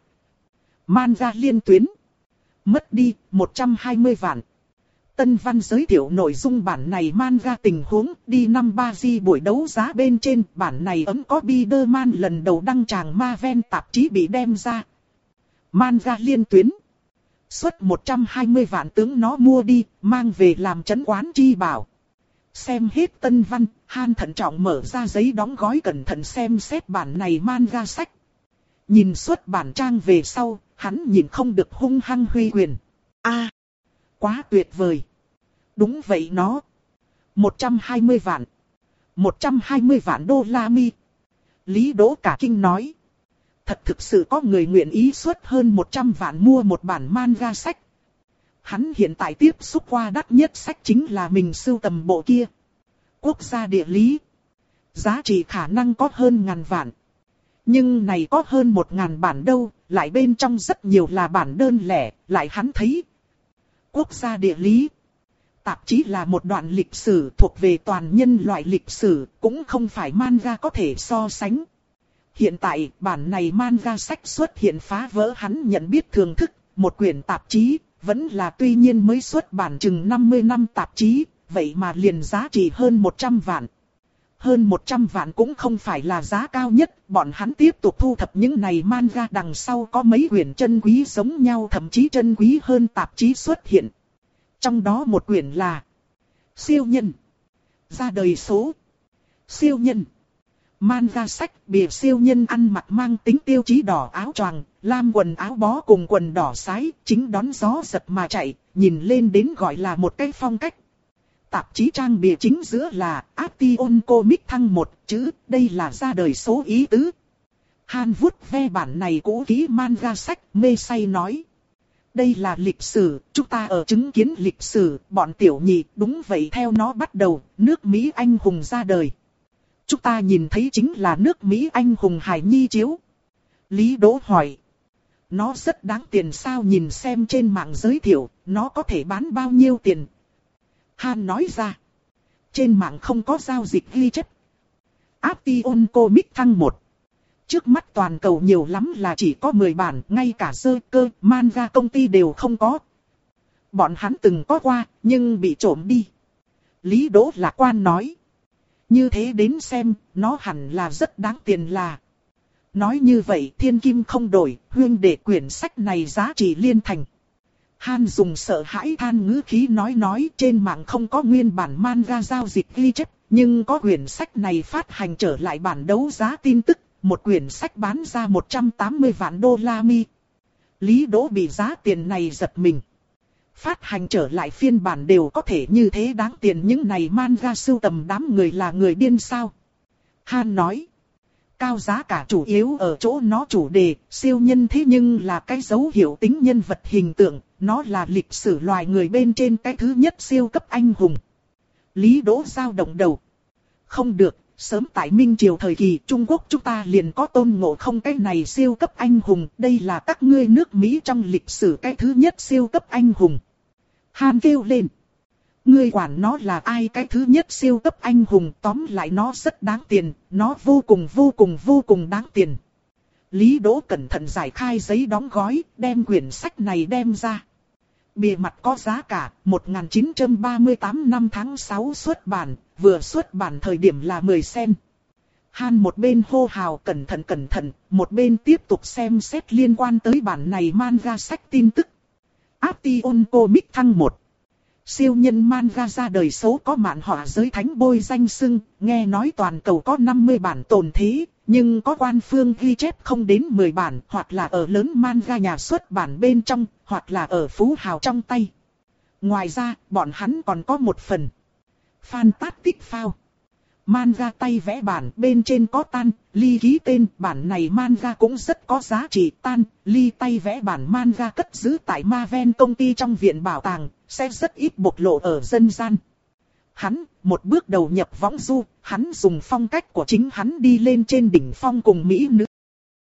Manga liên tuyến. Mất đi một trăm hai mươi vạn. Tân văn giới thiệu nội dung bản này manga tình huống đi năm ba gi buổi đấu giá bên trên. Bản này ấm có Biderman lần đầu đăng tràng Marvel tạp chí bị đem ra. Manga liên tuyến. Xuất một trăm hai mươi vạn tướng nó mua đi, mang về làm trấn quán chi bảo. Xem hết tân văn, Han thận trọng mở ra giấy đóng gói cẩn thận xem xét bản này manga sách. Nhìn xuất bản trang về sau, hắn nhìn không được hung hăng huy quyền. A, à, quá tuyệt vời. Đúng vậy nó. một trăm hai mươi vạn. một trăm hai mươi vạn đô la mi. Lý Đỗ cả kinh nói. Thật thực sự có người nguyện ý xuất hơn một trăm vạn mua một bản manga sách. Hắn hiện tại tiếp xúc qua đắt nhất sách chính là mình sưu tầm bộ kia. Quốc gia địa lý. Giá trị khả năng có hơn ngàn vạn. Nhưng này có hơn một ngàn bản đâu, lại bên trong rất nhiều là bản đơn lẻ, lại hắn thấy. Quốc gia địa lý. Tạp chí là một đoạn lịch sử thuộc về toàn nhân loại lịch sử, cũng không phải manga có thể so sánh. Hiện tại, bản này manga sách xuất hiện phá vỡ hắn nhận biết thường thức, một quyển tạp chí, vẫn là tuy nhiên mới xuất bản chừng năm mươi năm tạp chí, vậy mà liền giá trị hơn một trăm vạn. Hơn một trăm vạn cũng không phải là giá cao nhất, bọn hắn tiếp tục thu thập những này manga đằng sau có mấy quyển chân quý giống nhau thậm chí chân quý hơn tạp chí xuất hiện. Trong đó một quyển là Siêu Nhân. Ra đời số. Siêu Nhân. Manga sách bìa siêu nhân ăn mặc mang tính tiêu chí đỏ áo choàng, lam quần áo bó cùng quần đỏ sái, chính đón gió giật mà chạy, nhìn lên đến gọi là một cái phong cách. Tạp chí trang bìa chính giữa là Action Comics thăng một chữ, đây là ra đời số ý tứ. Han vuốt ve bản này cũ kỹ manga sách, mê say nói. Đây là lịch sử, chúng ta ở chứng kiến lịch sử, bọn tiểu nhị, đúng vậy theo nó bắt đầu, nước Mỹ anh hùng ra đời. Chúng ta nhìn thấy chính là nước Mỹ anh hùng Hải Nhi chiếu. Lý Đỗ hỏi. Nó rất đáng tiền sao, nhìn xem trên mạng giới thiệu, nó có thể bán bao nhiêu tiền. Han nói ra. Trên mạng không có giao dịch ghi chép. Action Comics thăng một. Trước mắt toàn cầu nhiều lắm là chỉ có mười bản, ngay cả sơ cơ, manga công ty đều không có. Bọn hắn từng có qua, nhưng bị trộm đi. Lý Đỗ lạc quan nói. Như thế đến xem, nó hẳn là rất đáng tiền là. Nói như vậy thiên kim không đổi, huynh đệ quyển sách này giá trị liên thành. Han dùng sợ hãi than ngữ khí nói nói trên mạng không có nguyên bản manga giao dịch ghi chép, nhưng có quyển sách này phát hành trở lại bản đấu giá tin tức, một quyển sách bán ra một trăm tám mươi vạn đô la mi. Lý Đỗ bị giá tiền này giật mình. Phát hành trở lại phiên bản đều có thể như thế đáng tiền, những này manga sưu tầm đám người là người điên sao? Han nói. Cao giá cả chủ yếu ở chỗ nó chủ đề, siêu nhân thế nhưng là cái dấu hiệu tính nhân vật hình tượng, nó là lịch sử loài người bên trên cái thứ nhất siêu cấp anh hùng. Lý Đỗ dao động đầu. Không được, sớm tại Minh Triều thời kỳ Trung Quốc chúng ta liền có Tôn Ngộ Không cái này siêu cấp anh hùng, đây là các ngươi nước Mỹ trong lịch sử cái thứ nhất siêu cấp anh hùng. Han kêu lên. Ngươi quản nó là ai cái thứ nhất siêu cấp anh hùng, tóm lại nó rất đáng tiền, nó vô cùng vô cùng vô cùng đáng tiền. Lý Đỗ cẩn thận giải khai giấy đóng gói, đem quyển sách này đem ra. Bìa mặt có giá cả, một nghìn chín trăm ba mươi tám năm tháng sáu xuất bản, vừa xuất bản thời điểm là mười sen. Han một bên hô hào cẩn thận cẩn thận, một bên tiếp tục xem xét liên quan tới bản này manga sách tin tức. Action Comics thăng một. Siêu nhân manga ra đời số có mạn họa giới thánh bôi danh xưng, nghe nói toàn cầu có năm mươi bản tồn thế, nhưng có quan phương ghi chép không đến mười bản, hoặc là ở lớn manga nhà xuất bản bên trong, hoặc là ở phú hào trong tay. Ngoài ra, bọn hắn còn có một phần Fantastic Four. Manga tay vẽ bản bên trên có Tan, Ly ký tên, bản này manga cũng rất có giá trị. Tan, Ly tay vẽ bản manga cất giữ tại Marvel công ty trong viện bảo tàng, sẽ rất ít bộc lộ ở dân gian. Hắn, một bước đầu nhập võng du, hắn dùng phong cách của chính hắn đi lên trên đỉnh phong cùng mỹ nữ